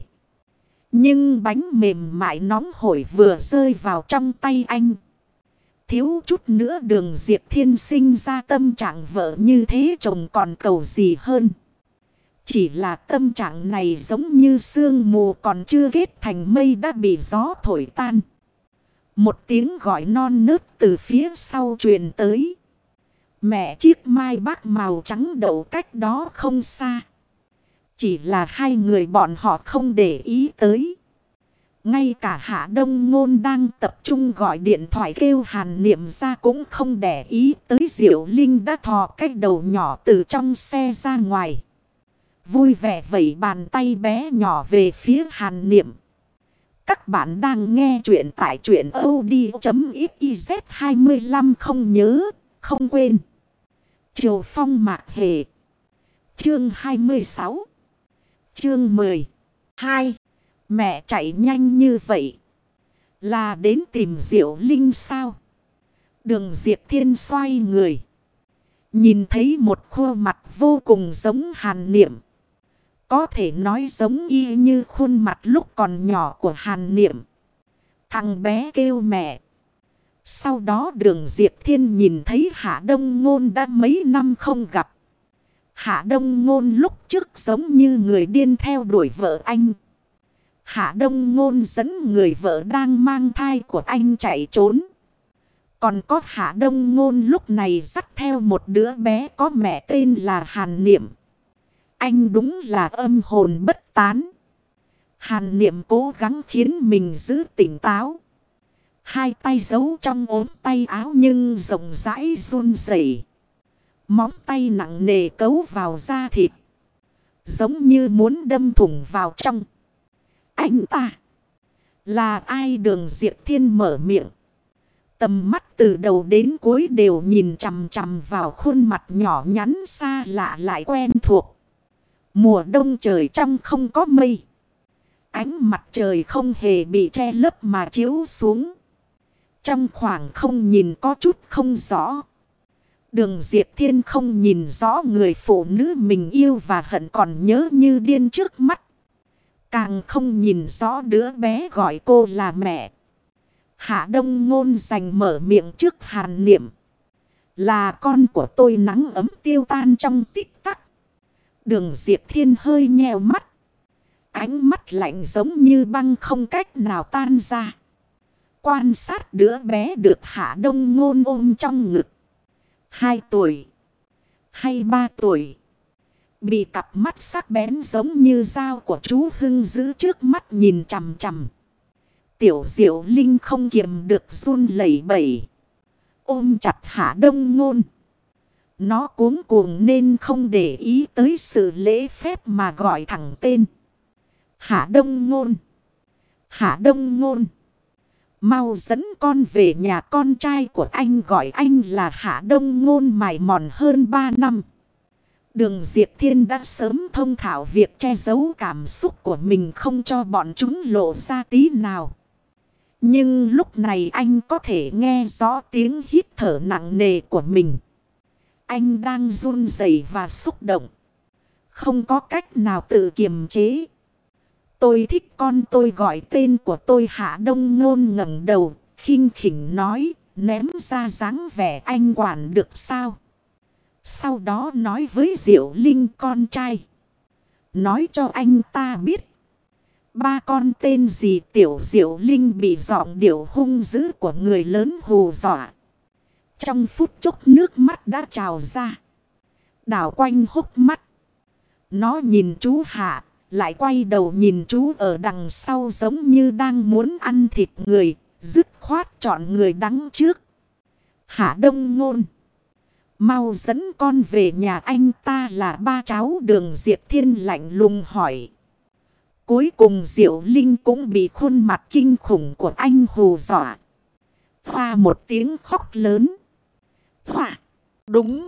Speaker 1: Nhưng bánh mềm mại nóng hổi vừa rơi vào trong tay anh. Thiếu chút nữa Đường Diệp Thiên sinh ra tâm trạng vợ như thế chồng còn cầu gì hơn. Chỉ là tâm trạng này giống như sương mù còn chưa kết thành mây đã bị gió thổi tan. Một tiếng gọi non nớt từ phía sau truyền tới. Mẹ chiếc mai bác màu trắng đậu cách đó không xa. Chỉ là hai người bọn họ không để ý tới. Ngay cả Hạ Đông Ngôn đang tập trung gọi điện thoại kêu Hàn Niệm ra cũng không để ý tới Diệu Linh đã thò cái đầu nhỏ từ trong xe ra ngoài. Vui vẻ vẩy bàn tay bé nhỏ về phía Hàn Niệm. Các bạn đang nghe chuyện tại truyện audio.xyz hai lăm, không nhớ, không quên. Triều Phong Mạc Hề. Chương hai mươi sáu. Chương mười hai. Mẹ chạy nhanh như vậy là đến tìm Diệu Linh sao? Đường Diệp Thiên xoay người. Nhìn thấy một khuôn mặt vô cùng giống Hàn Niệm. Có thể nói giống y như khuôn mặt lúc còn nhỏ của Hàn Niệm. Thằng bé kêu mẹ. Sau đó Đường Diệp Thiên nhìn thấy Hạ Đông Ngôn đã mấy năm không gặp. Hạ Đông Ngôn lúc trước giống như người điên theo đuổi vợ anh. Hạ Đông Ngôn dẫn người vợ đang mang thai của anh chạy trốn. Còn có Hạ Đông Ngôn lúc này dắt theo một đứa bé có mẹ tên là Hàn Niệm. Anh đúng là âm hồn bất tán. Hàn Niệm cố gắng khiến mình giữ tỉnh táo. Hai tay giấu trong ốm tay áo nhưng rộng rãi run rẩy. Móng tay nặng nề cấu vào da thịt. Giống như muốn đâm thủng vào trong. Anh ta là ai? Đường Diệp Thiên mở miệng. Tầm mắt từ đầu đến cuối đều nhìn chằm chằm vào khuôn mặt nhỏ nhắn xa lạ lại quen thuộc. Mùa đông trời trong không có mây. Ánh mặt trời không hề bị che lấp mà chiếu xuống. Trong khoảng không nhìn có chút không rõ. Đường Diệp Thiên không nhìn rõ người phụ nữ mình yêu và hận còn nhớ như điên trước mắt. Càng không nhìn rõ đứa bé gọi cô là mẹ. Hạ Đông Ngôn giành mở miệng trước Hàn Niệm. Là con của tôi. Nắng ấm tiêu tan trong tích tắc. Đường Diệp Thiên hơi nheo mắt. Ánh mắt lạnh giống như băng không cách nào tan ra. Quan sát đứa bé được Hạ Đông Ngôn ôm trong ngực. Hai tuổi. Hay ba tuổi. Bị cặp mắt sắc bén giống như dao của chú Hưng giữ trước mắt nhìn chằm chằm. Tiểu Diệu Linh không kiềm được run lẩy bẩy. Ôm chặt Hạ Đông Ngôn. Nó cuống cuồng nên không để ý tới sự lễ phép mà gọi thẳng tên. Hạ Đông Ngôn. Hạ Đông Ngôn. Mau dẫn con về nhà. Con trai của anh gọi anh là Hạ Đông Ngôn mài mòn hơn ba năm. Đường Diệp Thiên đã sớm thông thạo việc che giấu cảm xúc của mình không cho bọn chúng lộ ra tí nào. Nhưng lúc này anh có thể nghe rõ tiếng hít thở nặng nề của mình. Anh đang run rẩy và xúc động. Không có cách nào tự kiềm chế. Tôi thích con tôi. Gọi tên của tôi. Hạ Đông Ngôn ngẩng đầu, khinh khỉnh nói, ném ra dáng vẻ anh quản được sao? Sau đó nói với Diệu Linh con trai. Nói cho anh ta biết. Ba con tên gì? Tiểu Diệu Linh bị giọng điệu hung dữ của người lớn hù dọa. Trong phút chốc nước mắt đã trào ra. Đảo quanh hốc mắt. Nó nhìn chú Hạ. Lại quay đầu nhìn chú ở đằng sau giống như đang muốn ăn thịt người. Dứt khoát chọn người đắng trước. Hạ Đông Ngôn. Mau dẫn con về nhà. Anh ta là ba cháu. Đường Diệp Thiên lạnh lùng hỏi. Cuối cùng Diệu Linh cũng bị khuôn mặt kinh khủng của anh hù dọa. Hoa một tiếng khóc lớn. Hoa. Đúng.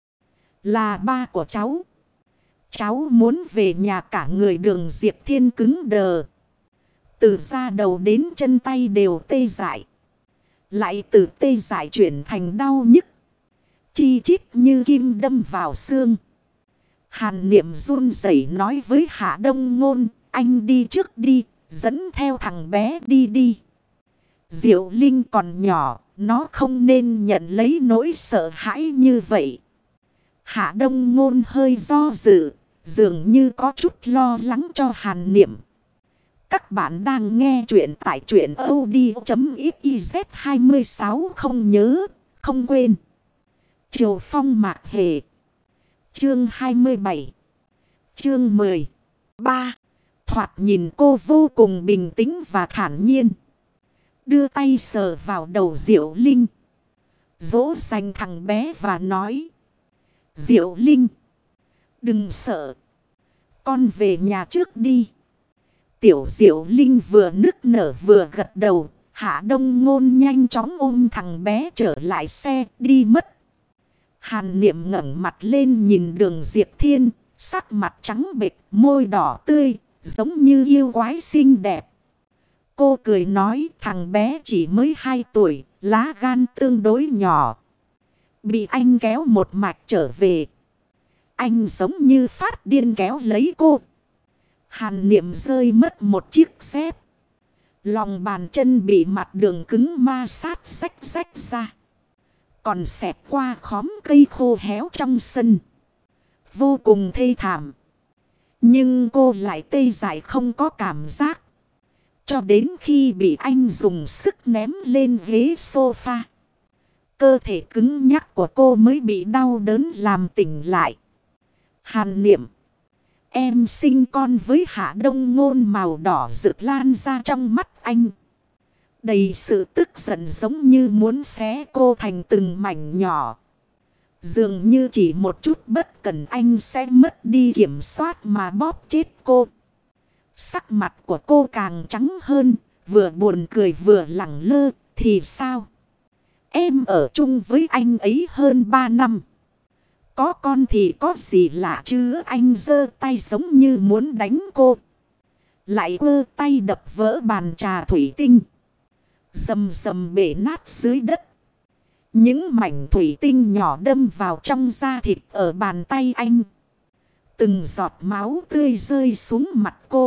Speaker 1: Là ba của cháu. Cháu muốn về nhà. Cả người Đường Diệp Thiên cứng đờ. Từ da đầu đến chân tay đều tê dại. Lại từ tê dại chuyển thành đau nhức. Chi chít như kim đâm vào xương. Hàn Niệm run rẩy nói với Hạ Đông Ngôn. Anh đi trước đi. Dẫn theo thằng bé đi đi. Diệu Linh còn nhỏ. Nó không nên nhận lấy nỗi sợ hãi như vậy. Hạ Đông Ngôn hơi do dự. Dường như có chút lo lắng cho Hàn Niệm. Các bạn đang nghe chuyện tại truyện audio chấm xyz hai sáu. Không nhớ, không quên. Triều Phong Mạc Hề. Chương hai mươi bảy. Chương mười ba. Thoạt nhìn cô vô cùng bình tĩnh và thản nhiên. Đưa tay sờ vào đầu Diệu Linh. Dỗ dành thằng bé và nói. Diệu Linh. Đừng sợ. Con về nhà trước đi. Tiểu Diệu Linh vừa nức nở vừa gật đầu. Hạ Đông Ngôn nhanh chóng ôm thằng bé trở lại xe đi mất. Hàn Niệm ngẩng mặt lên nhìn Đường Diệp Thiên. Sắc mặt trắng bệch, môi đỏ tươi, giống như yêu quái xinh đẹp. Cô cười nói thằng bé chỉ mới hai tuổi, lá gan tương đối nhỏ. Bị anh kéo một mạch trở về. Anh giống như phát điên kéo lấy cô. Hàn Niệm rơi mất một chiếc dép. Lòng bàn chân bị mặt đường cứng ma sát rách rách ra. Còn xẹt qua khóm cây khô héo trong sân. Vô cùng thê thảm. Nhưng cô lại tê dại không có cảm giác. Cho đến khi bị anh dùng sức ném lên ghế sofa. cơ thể cứng nhắc của cô mới bị đau đớn làm tỉnh lại. Hàn Niệm. Em sinh con với Hạ Đông Ngôn màu đỏ rực lan ra trong mắt anh. Đầy sự tức giận giống như muốn xé cô thành từng mảnh nhỏ. Dường như chỉ một chút bất cẩn anh sẽ mất đi kiểm soát mà bóp chết cô. Sắc mặt của cô càng trắng hơn, vừa buồn cười vừa lẳng lơ, thì sao? Em ở chung với anh ấy hơn ba năm. Có con thì có gì lạ chứ, anh giơ tay giống như muốn đánh cô. Lại vơ tay đập vỡ bàn trà thủy tinh. Rầm rầm bể nát dưới đất. Những mảnh thủy tinh nhỏ đâm vào trong da thịt ở bàn tay anh. Từng giọt máu tươi rơi xuống mặt cô.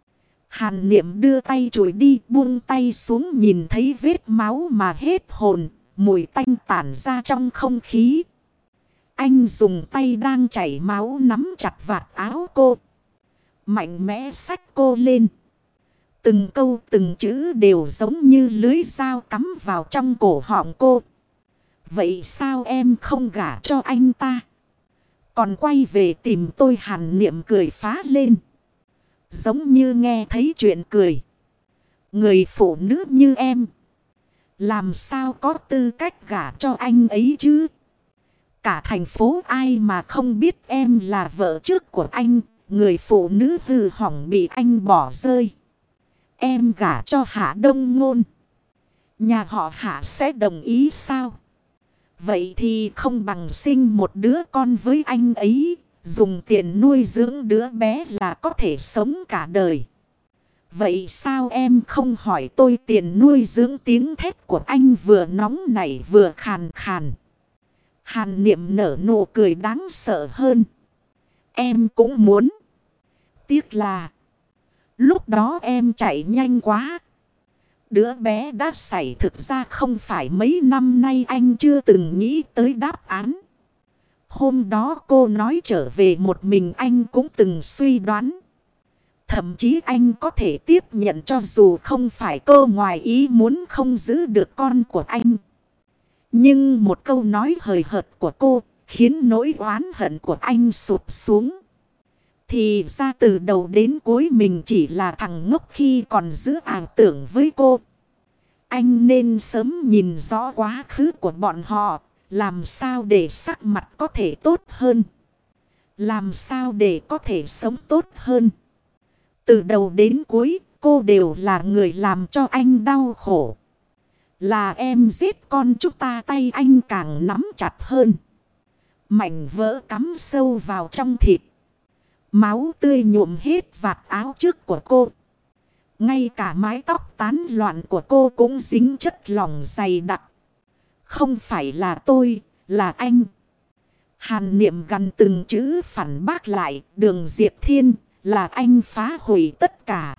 Speaker 1: Hàn Niệm đưa tay chùi đi, buông tay xuống, nhìn thấy vết máu mà hết hồn. Mùi tanh tản ra trong không khí. Anh dùng tay đang chảy máu nắm chặt vạt áo cô. Mạnh mẽ xách cô lên. Từng câu từng chữ đều giống như lưới dao cắm vào trong cổ họng cô. Vậy sao em không gả cho anh ta? Còn quay về tìm tôi? Hàn Niệm cười phá lên. Giống như nghe thấy chuyện cười. Người phụ nữ như em, làm sao có tư cách gả cho anh ấy chứ? Cả thành phố ai mà không biết em là vợ trước của anh. Người phụ nữ hư hỏng bị anh bỏ rơi. Em gả cho Hạ Đông Ngôn, nhà họ Hạ sẽ đồng ý sao? Vậy thì không bằng sinh một đứa con với anh ấy. Dùng tiền nuôi dưỡng đứa bé là có thể sống cả đời. Vậy sao em không hỏi tôi tiền nuôi dưỡng? Tiếng thét của anh vừa nóng nảy vừa khàn khàn. Hàn Niệm nở nụ cười đáng sợ hơn. Em cũng muốn. Tiếc là lúc đó em chạy nhanh quá. Đứa bé đã xảy, thực ra không phải mấy năm nay anh chưa từng nghĩ tới đáp án. Hôm đó cô nói trở về một mình, anh cũng từng suy đoán. Thậm chí anh có thể tiếp nhận cho dù không phải cô ngoài ý muốn không giữ được con của anh. Nhưng một câu nói hời hợt của cô khiến nỗi oán hận của anh sụp xuống. Thì ra từ đầu đến cuối mình chỉ là thằng ngốc khi còn giữ ảo tưởng với cô. Anh nên sớm nhìn rõ quá khứ của bọn họ. Làm sao để sắc mặt có thể tốt hơn. Làm sao để có thể sống tốt hơn. Từ đầu đến cuối cô đều là người làm cho anh đau khổ. Là em giết con chúng ta, tay anh càng nắm chặt hơn. Mảnh vỡ cắm sâu vào trong thịt. Máu tươi nhuộm hết vạt áo trước của cô. Ngay cả mái tóc tán loạn của cô cũng dính chất lỏng dày đặc. Không phải là tôi, là anh. Hàn Niệm gần từng chữ phản bác lại. Đường Diệp Thiên, là anh phá hủy tất cả.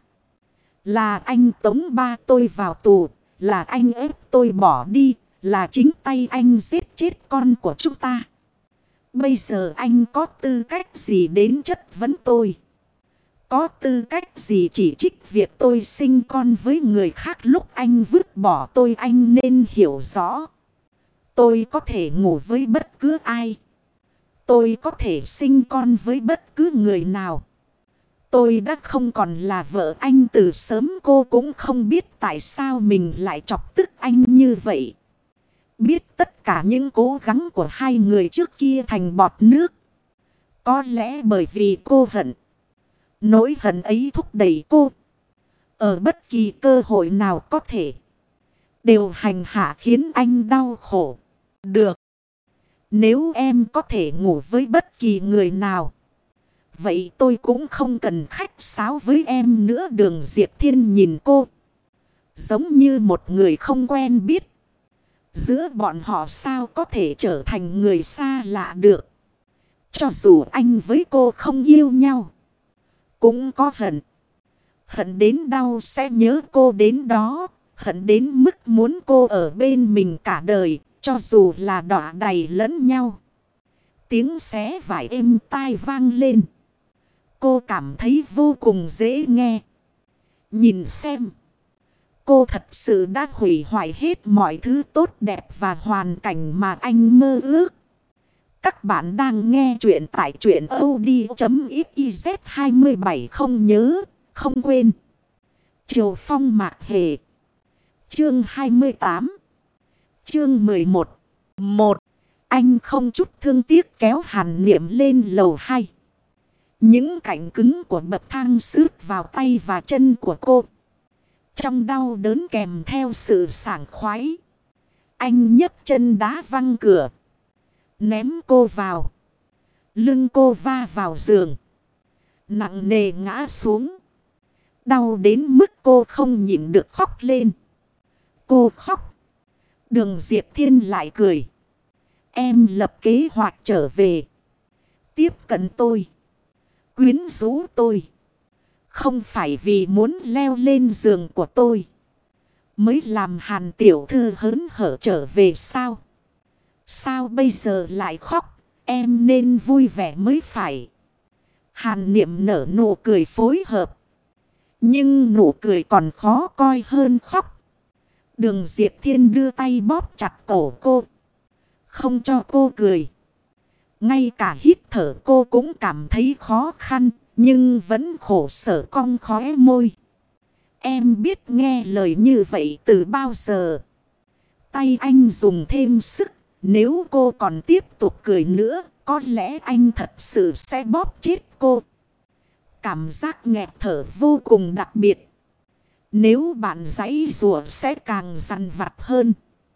Speaker 1: Là anh tống ba tôi vào tù. Là anh ép tôi bỏ đi. Là chính tay anh giết chết con của chúng ta. Bây giờ anh có tư cách gì đến chất vấn tôi? Có tư cách gì chỉ trích việc tôi sinh con với người khác lúc anh vứt bỏ tôi? Anh nên hiểu rõ. Tôi có thể ngủ với bất cứ ai. Tôi có thể sinh con với bất cứ người nào. Tôi đã không còn là vợ anh từ sớm. Cô cũng không biết tại sao mình lại chọc tức anh như vậy. Biết tất cả những cố gắng của hai người trước kia thành bọt nước. Có lẽ bởi vì cô hận. Nỗi hận ấy thúc đẩy cô. Ở bất kỳ cơ hội nào có thể. Đều hành hạ khiến anh đau khổ. Được. Nếu em có thể ngủ với bất kỳ người nào. Vậy tôi cũng không cần khách sáo với em nữa. Đường Diệp Thiên nhìn cô. Giống như một người không quen biết. Giữa bọn họ sao có thể trở thành người xa lạ được. Cho dù anh với cô không yêu nhau. Cũng có hận. Hận đến đau sẽ nhớ cô đến đó. Hận đến mức muốn cô ở bên mình cả đời. Cho dù là đọa đầy lẫn nhau. Tiếng xé vải êm tai vang lên. Cô cảm thấy vô cùng dễ nghe. Nhìn xem. cô thật sự đã hủy hoại hết mọi thứ tốt đẹp và hoàn cảnh mà anh mơ ước. Các bạn đang nghe chuyện tại truyện audio.xyz hai bảy không nhớ, không quên. Triều Phong Mạc Hề. Chương hai mươi tám. Chương mười một. một. Anh không chút thương tiếc kéo Hàn Niệm lên lầu hai. Những cạnh cứng của bậc thang xước vào tay và chân của cô. Trong đau đớn kèm theo sự sảng khoái. Anh nhấc chân đá văng cửa. Ném cô vào. Lưng cô va vào giường. Nặng nề ngã xuống. Đau đến mức cô không nhịn được khóc lên. Cô khóc. Đường Diệp Thiên lại cười. Em lập kế hoạch trở về. Tiếp cận tôi. Quyến rũ tôi. Không phải vì muốn leo lên giường của tôi. Mới làm Hàn tiểu thư hớn hở trở về sao? Sao bây giờ lại khóc? Em nên vui vẻ mới phải. Hàn Niệm nở nụ cười phối hợp. Nhưng nụ cười còn khó coi hơn khóc. Đường Diệp Thiên đưa tay bóp chặt cổ cô. Không cho cô cười. Ngay cả hít thở cô cũng cảm thấy khó khăn. Nhưng vẫn khổ sở cong khóe môi. Em biết nghe lời như vậy từ bao giờ? Tay anh dùng thêm sức. Nếu cô còn tiếp tục cười nữa, có lẽ anh thật sự sẽ bóp chết cô. Cảm giác nghẹt thở vô cùng đặc biệt. Nếu bạn giãy giụa sẽ càng dằn vặt hơn.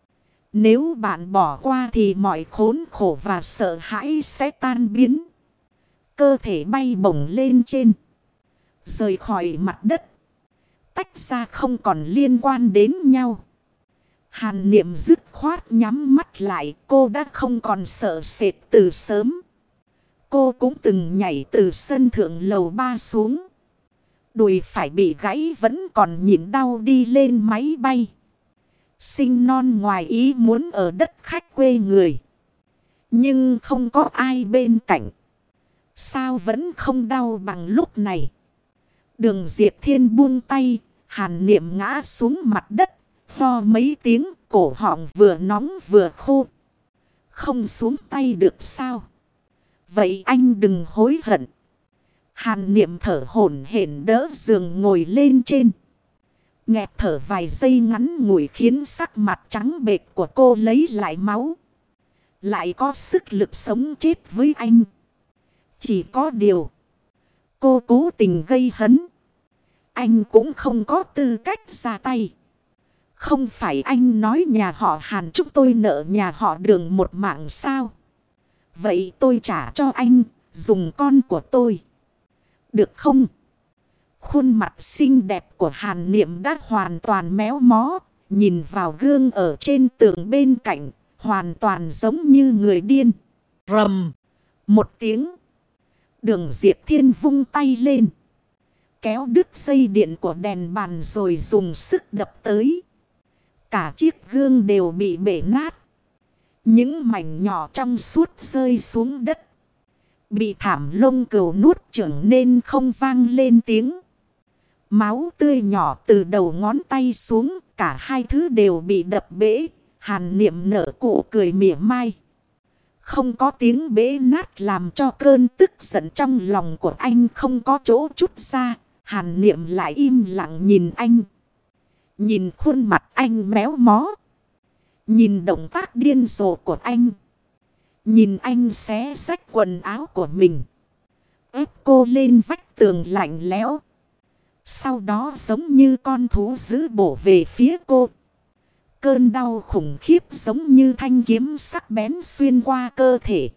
Speaker 1: Nếu bạn bỏ qua thì mọi khốn khổ và sợ hãi sẽ tan biến. Cơ thể bay bổng lên trên. Rời khỏi mặt đất. Tách ra không còn liên quan đến nhau. Hàn Niệm dứt khoát nhắm mắt lại. Cô đã không còn sợ sệt từ sớm. Cô cũng từng nhảy từ sân thượng lầu ba xuống. Đùi phải bị gãy vẫn còn nhịn đau đi lên máy bay. Sinh non ngoài ý muốn ở đất khách quê người. Nhưng không có ai bên cạnh. Sao vẫn không đau bằng lúc này? Đường Diệp Thiên buông tay. Hàn Niệm ngã xuống mặt đất. Ho mấy tiếng, cổ họng vừa nóng vừa khô. Không xuống tay được sao? Vậy anh đừng hối hận. Hàn Niệm thở hổn hển đỡ giường ngồi lên trên. Nghẹt thở vài giây ngắn ngủi khiến sắc mặt trắng bệch của cô lấy lại máu. Lại có sức lực sống chết với anh. Chỉ có điều. Cô cố tình gây hấn. Anh cũng không có tư cách ra tay. Không phải anh nói nhà họ Hàn chúng tôi nợ nhà họ Đường một mạng sao? Vậy tôi trả cho anh, dùng con của tôi. Được không? Khuôn mặt xinh đẹp của Hàn Niệm đã hoàn toàn méo mó. Nhìn vào gương ở trên tường bên cạnh, hoàn toàn giống như người điên. Rầm! Một tiếng. Đường Diệp Thiên vung tay lên. Kéo đứt dây điện của đèn bàn rồi dùng sức đập tới. Cả chiếc gương đều bị bể nát. Những mảnh nhỏ trong suốt rơi xuống đất. Bị thảm lông cừu nuốt chửng nên không vang lên tiếng. Máu tươi nhỏ từ đầu ngón tay xuống. Cả hai thứ đều bị đập bể. Hàn Niệm nở cụ cười mỉa mai. Không có tiếng bể nát làm cho cơn tức giận trong lòng của anh không có chỗ trút ra. Hàn Niệm lại im lặng nhìn anh. Nhìn khuôn mặt anh méo mó. Nhìn động tác điên rồ của anh. Nhìn anh xé rách quần áo của mình. Ép cô lên vách tường lạnh lẽo. Sau đó giống như con thú dữ bổ về phía cô. Cơn đau khủng khiếp giống như thanh kiếm sắc bén xuyên qua cơ thể.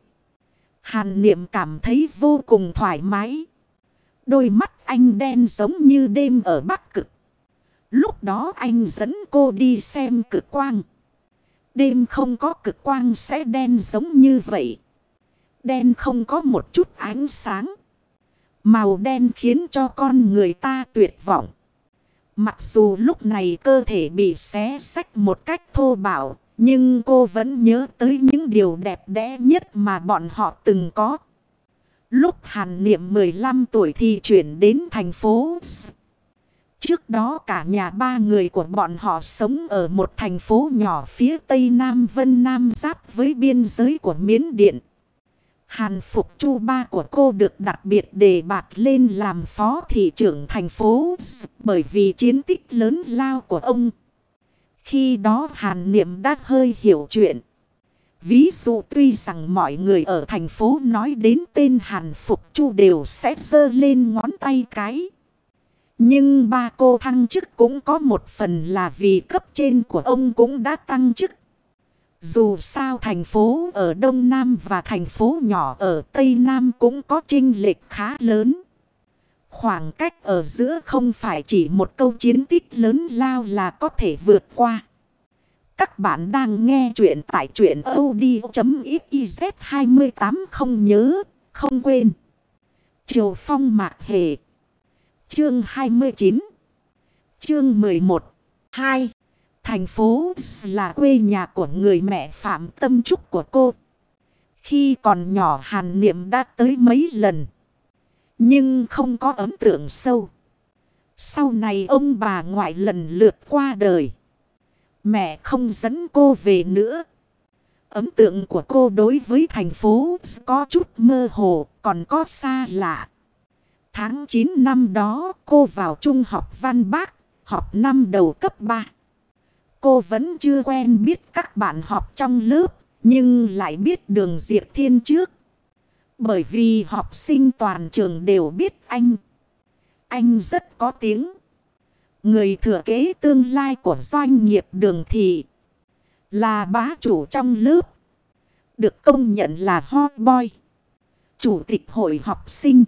Speaker 1: Hàn Niệm cảm thấy vô cùng thoải mái. Đôi mắt anh đen giống như đêm ở Bắc Cực. Lúc đó anh dẫn cô đi xem cực quang. Đêm không có cực quang sẽ đen giống như vậy. Đen không có một chút ánh sáng. Màu đen khiến cho con người ta tuyệt vọng. Mặc dù lúc này cơ thể bị xé xách một cách thô bạo. Nhưng cô vẫn nhớ tới những điều đẹp đẽ nhất mà bọn họ từng có. Lúc Hàn Niệm mười lăm tuổi thì chuyển đến thành phố. Trước đó cả nhà ba người của bọn họ sống ở một thành phố nhỏ phía tây Nam Vân Nam giáp với biên giới của Miến Điện. Hàn Phục Chu ba của cô được đặc biệt đề bạt lên làm phó thị trưởng thành phố bởi vì chiến tích lớn lao của ông. Khi đó Hàn Niệm đã hơi hiểu chuyện. Ví dụ tuy rằng mọi người ở thành phố nói đến tên Hàn Phục Chu đều sẽ giơ lên ngón tay cái. Nhưng ba cô thăng chức cũng có một phần là vì cấp trên của ông cũng đã tăng chức. Dù sao thành phố ở Đông Nam và thành phố nhỏ ở Tây Nam cũng có chênh lệch khá lớn. Khoảng cách ở giữa không phải chỉ một câu chiến tích lớn lao là có thể vượt qua. Các bạn đang nghe chuyện tại truyện audio.xyz hai tám không nhớ, không quên. Triều Phong Mạc Hề. Chương hai mươi chín. Chương mười một. hai. Thành phố là quê nhà của người mẹ Phạm Tâm Trúc của cô. Khi còn nhỏ Hàn Niệm đã tới mấy lần. Nhưng không có ấn tượng sâu. Sau này ông bà ngoại lần lượt qua đời. Mẹ không dẫn cô về nữa. Ấn tượng của cô đối với thành phố có chút mơ hồ, còn có xa lạ. Tháng chín năm đó cô vào trung học Văn Bác, học năm đầu cấp ba. Cô vẫn chưa quen biết các bạn học trong lớp, nhưng lại biết Đường Diệp Thiên trước. Bởi vì học sinh toàn trường đều biết anh. Anh rất có tiếng. Người thừa kế tương lai của doanh nghiệp Đường Thị. Là bá chủ trong lớp. Được công nhận là hot boy. Chủ tịch hội học sinh.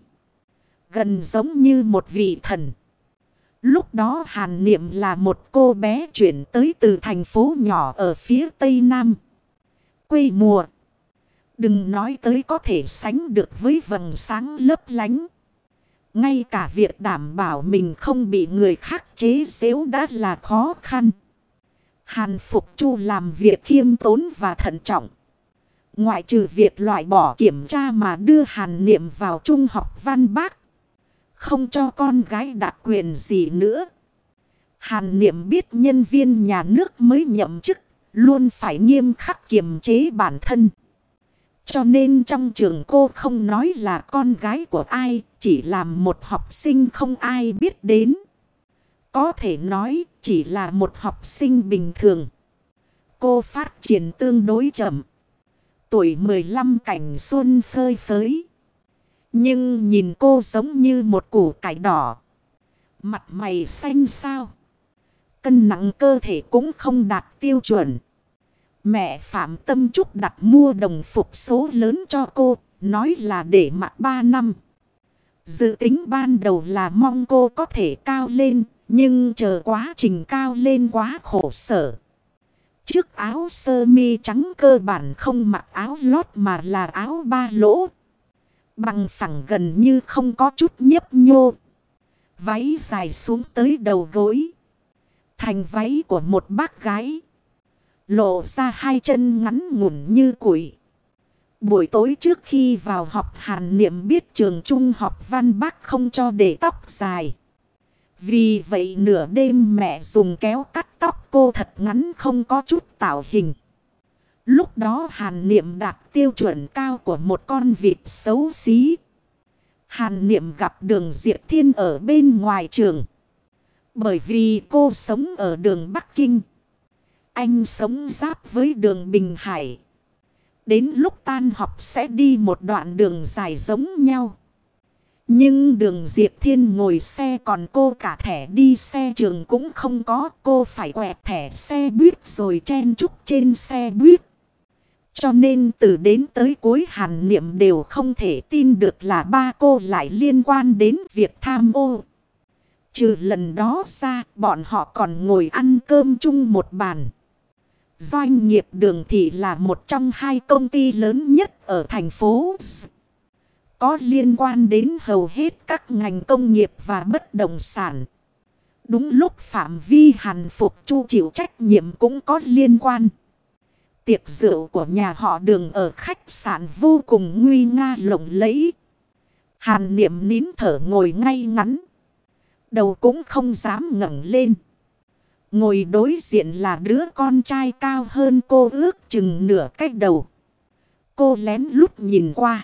Speaker 1: Gần giống như một vị thần. Lúc đó Hàn Niệm là một cô bé chuyển tới từ thành phố nhỏ ở phía Tây Nam. Quê mùa. Đừng nói tới có thể sánh được với vầng sáng lấp lánh. Ngay cả việc đảm bảo mình không bị người khác chế giễu đã là khó khăn. Hàn Phục Chu làm việc khiêm tốn và thận trọng. Ngoại trừ việc loại bỏ kiểm tra mà đưa Hàn Niệm vào trung học Văn Bác. Không cho con gái đặc quyền gì nữa. Hàn Niệm biết nhân viên nhà nước mới nhậm chức. Luôn phải nghiêm khắc kiềm chế bản thân. Cho nên trong trường cô không nói là con gái của ai. Chỉ làm một học sinh không ai biết đến. Có thể nói chỉ là một học sinh bình thường. Cô phát triển tương đối chậm. Tuổi mười lăm cảnh xuân phơi phới. Nhưng nhìn cô giống như một củ cải đỏ. Mặt mày xanh xao. Cân nặng cơ thể cũng không đạt tiêu chuẩn. Mẹ Phạm Tâm Trúc đặt mua đồng phục số lớn cho cô. Nói là để mặc ba năm. Dự tính ban đầu là mong cô có thể cao lên. Nhưng chờ quá trình cao lên quá khổ sở. Chiếc áo sơ mi trắng cơ bản không mặc áo lót mà là áo ba lỗ. Bằng phẳng gần như không có chút nhấp nhô. Váy dài xuống tới đầu gối. Thành váy của một bác gái. Lộ ra hai chân ngắn ngủn như củi. Buổi tối trước khi vào học Hàn Niệm biết trường trung học Văn Bác không cho để tóc dài. Vì vậy nửa đêm mẹ dùng kéo cắt tóc cô thật ngắn không có chút tạo hình. Lúc đó Hàn Niệm đạt tiêu chuẩn cao của một con vịt xấu xí. Hàn Niệm gặp Đường Diệp Thiên ở bên ngoài trường. Bởi vì cô sống ở đường Bắc Kinh. Anh sống giáp với đường Bình Hải. Đến lúc tan học sẽ đi một đoạn đường dài giống nhau. Nhưng Đường Diệp Thiên ngồi xe còn cô cả thẻ đi xe trường cũng không có. Cô phải quẹt thẻ xe buýt rồi chen chúc trên xe buýt. Cho nên từ đến tới cuối Hàn Niệm đều không thể tin được là ba cô lại liên quan đến việc tham ô. Trừ lần đó ra bọn họ còn ngồi ăn cơm chung một bàn. Doanh nghiệp Đường Thị là một trong hai công ty lớn nhất ở thành phố. Có liên quan đến hầu hết các ngành công nghiệp và bất động sản. Đúng lúc phạm vi Hàn Phục Chu chịu trách nhiệm cũng có liên quan. Tiệc rượu của nhà họ Đường ở khách sạn vô cùng nguy nga lộng lẫy. Hàn Niệm nín thở ngồi ngay ngắn. Đầu cũng không dám ngẩng lên. Ngồi đối diện là đứa con trai cao hơn cô ước chừng nửa cái đầu. Cô lén lút nhìn qua.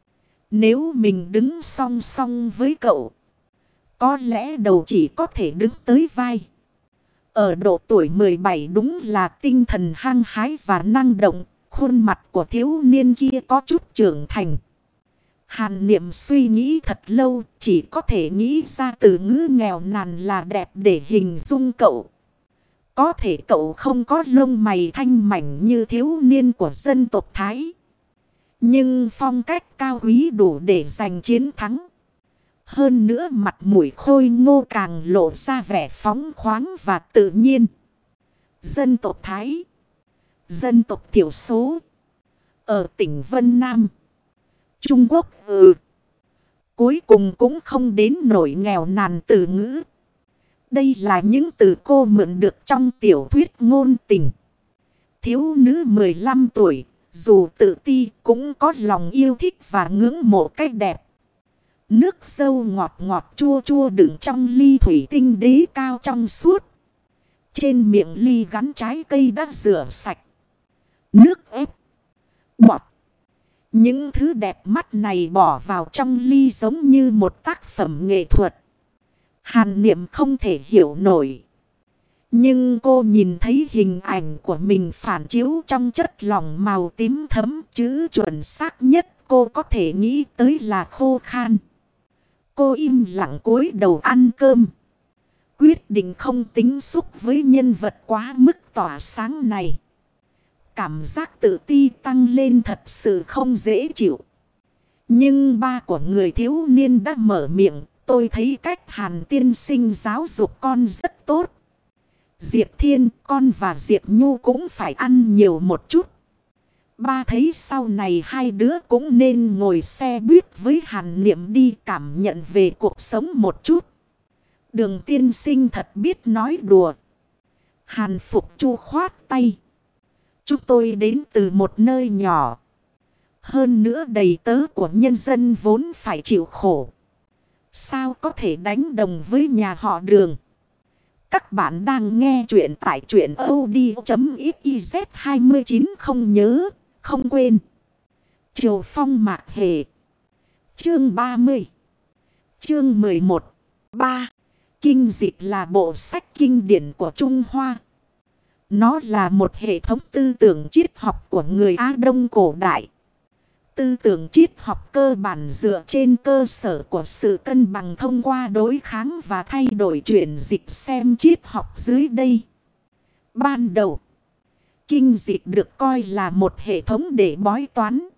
Speaker 1: Nếu mình đứng song song với cậu, có lẽ đầu chỉ có thể đứng tới vai. Ở độ tuổi mười bảy đúng là tinh thần hăng hái và năng động. Khuôn mặt của thiếu niên kia có chút trưởng thành. Hàn Niệm suy nghĩ thật lâu, chỉ có thể nghĩ ra từ ngữ nghèo nàn là đẹp để hình dung cậu. Có thể cậu không có lông mày thanh mảnh như thiếu niên của dân tộc Thái. Nhưng phong cách cao quý đủ để giành chiến thắng. Hơn nữa mặt mũi khôi ngô càng lộ ra vẻ phóng khoáng và tự nhiên. Dân tộc Thái, dân tộc thiểu số, ở tỉnh Vân Nam, Trung Quốc ừ. Cuối cùng cũng không đến nỗi nghèo nàn từ ngữ. Đây là những từ cô mượn được trong tiểu thuyết ngôn tình. Thiếu nữ mười lăm tuổi, dù tự ti cũng có lòng yêu thích và ngưỡng mộ cách đẹp. Nước dâu ngọt ngọt chua chua đựng trong ly thủy tinh đế cao trong suốt. Trên miệng ly gắn trái cây đã rửa sạch. Nước ép, bọt. Những thứ đẹp mắt này bỏ vào trong ly giống như một tác phẩm nghệ thuật. Hàn Niệm không thể hiểu nổi. Nhưng cô nhìn thấy hình ảnh của mình phản chiếu trong chất lỏng màu tím thấm, chữ chuẩn xác nhất cô có thể nghĩ tới là khô khan. Cô im lặng cúi đầu ăn cơm. Quyết định không tính xúc với nhân vật quá mức tỏa sáng này. Cảm giác tự ti tăng lên thật sự không dễ chịu. Nhưng ba của người thiếu niên đã mở miệng. Tôi thấy cách Hàn tiên sinh giáo dục con rất tốt. Diệp Thiên, con và Diệp Nhu cũng phải ăn nhiều một chút. Ba thấy sau này hai đứa cũng nên ngồi xe buýt với Hàn Niệm đi cảm nhận về cuộc sống một chút. Đường tiên sinh thật biết nói đùa. Hàn Phục Chu khoát tay. Chúng tôi đến từ một nơi nhỏ. Hơn nữa đầy tớ của nhân dân vốn phải chịu khổ. Sao có thể đánh đồng với nhà họ Đường? Các bạn đang nghe chuyện tại truyện audio.xyz hai chín không nhớ, không quên. Triều Phong Mạc Hề. Chương ba mươi. Chương mười một. ba. Kinh dịch là bộ sách kinh điển của Trung Hoa. Nó là một hệ thống tư tưởng triết học của người Á Đông cổ đại. Tư tưởng triết học cơ bản dựa trên cơ sở của sự cân bằng thông qua đối kháng và thay đổi chuyển dịch xem triết học dưới đây. Ban đầu, kinh dịch được coi là một hệ thống để bói toán.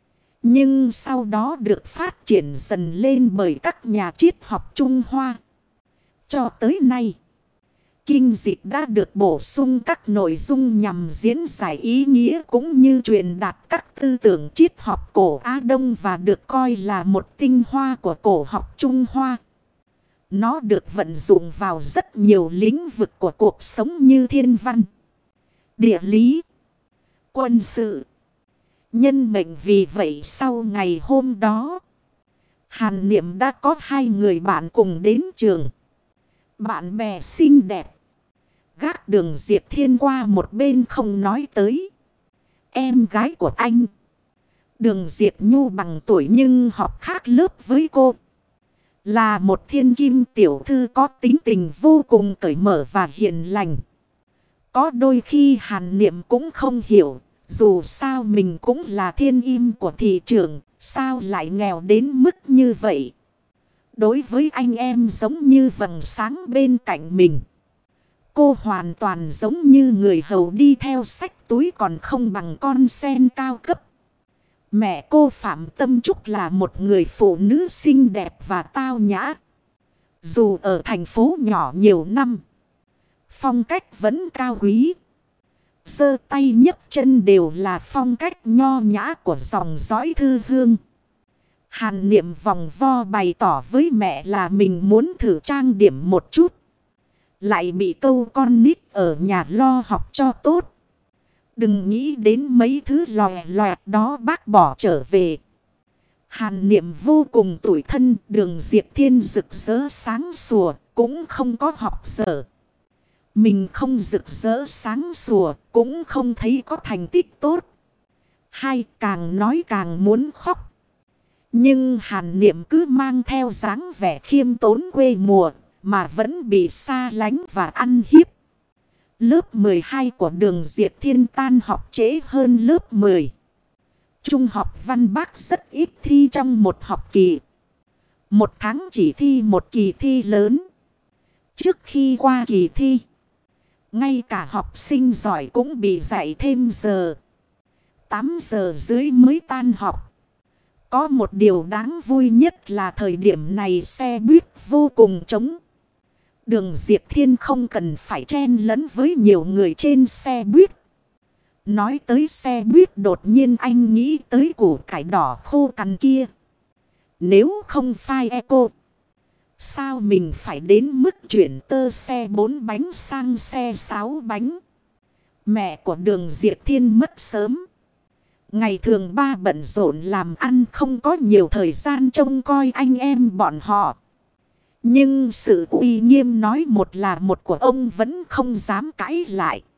Speaker 1: Nhưng sau đó được phát triển dần lên bởi các nhà triết học Trung Hoa. Cho tới nay, kinh dịch đã được bổ sung các nội dung nhằm diễn giải ý nghĩa cũng như truyền đạt các tư tưởng triết học cổ Á Đông và được coi là một tinh hoa của cổ học Trung Hoa. Nó được vận dụng vào rất nhiều lĩnh vực của cuộc sống như thiên văn, địa lý, quân sự, nhân mệnh. Vì vậy sau ngày hôm đó, Hàn Niệm đã có hai người bạn cùng đến trường. Bạn bè xinh đẹp. Gác Đường Diệp Thiên qua một bên không nói tới. Em gái của anh. Đường Diệp Nhu bằng tuổi nhưng học khác lớp với cô. Là một thiên kim tiểu thư có tính tình vô cùng cởi mở và hiền lành. Có đôi khi Hàn Niệm cũng không hiểu. Dù sao mình cũng là thiên im của thị trường. Sao lại nghèo đến mức như vậy? Đối với anh em giống như vầng sáng bên cạnh mình. Cô hoàn toàn giống như người hầu đi theo xách túi còn không bằng con sen cao cấp. Mẹ cô Phạm Tâm Trúc là một người phụ nữ xinh đẹp và tao nhã. Dù ở thành phố nhỏ nhiều năm, phong cách vẫn cao quý. Giơ tay nhấc chân đều là phong cách nho nhã của dòng dõi Thư Hương. Hàn Niệm vòng vo bày tỏ với mẹ là mình muốn thử trang điểm một chút. Lại bị câu con nít ở nhà lo học cho tốt. Đừng nghĩ đến mấy thứ lòe loẹt đó bác bỏ trở về. Hàn Niệm vô cùng tủi thân, Đường Diệp Thiên rực rỡ sáng sủa, cũng không có học dở. Mình không rực rỡ sáng sủa, cũng không thấy có thành tích tốt. Hai càng nói càng muốn khóc. Nhưng Hàn Niệm cứ mang theo dáng vẻ khiêm tốn quê mùa, mà vẫn bị xa lánh và ăn hiếp. Lớp mười hai của Đường Diệp Thiên tan học trễ hơn lớp mười. Trung học văn bác rất ít thi trong một học kỳ. Một tháng chỉ thi một kỳ thi lớn. Trước khi qua kỳ thi, ngay cả học sinh giỏi cũng bị dạy thêm giờ. tám giờ dưới mới tan học. Có một điều đáng vui nhất là thời điểm này xe buýt vô cùng trống. Đường Diệp Thiên không cần phải chen lẫn với nhiều người trên xe buýt. Nói tới xe buýt đột nhiên anh nghĩ tới củ cải đỏ khô cằn kia. Nếu không phai eco, sao mình phải đến mức chuyển tơ xe bốn bánh sang xe sáu bánh? Mẹ của Đường Diệp Thiên mất sớm. Ngày thường ba bận rộn làm ăn không có nhiều thời gian trông coi anh em bọn họ. Nhưng sự uy nghiêm nói một là một của ông vẫn không dám cãi lại.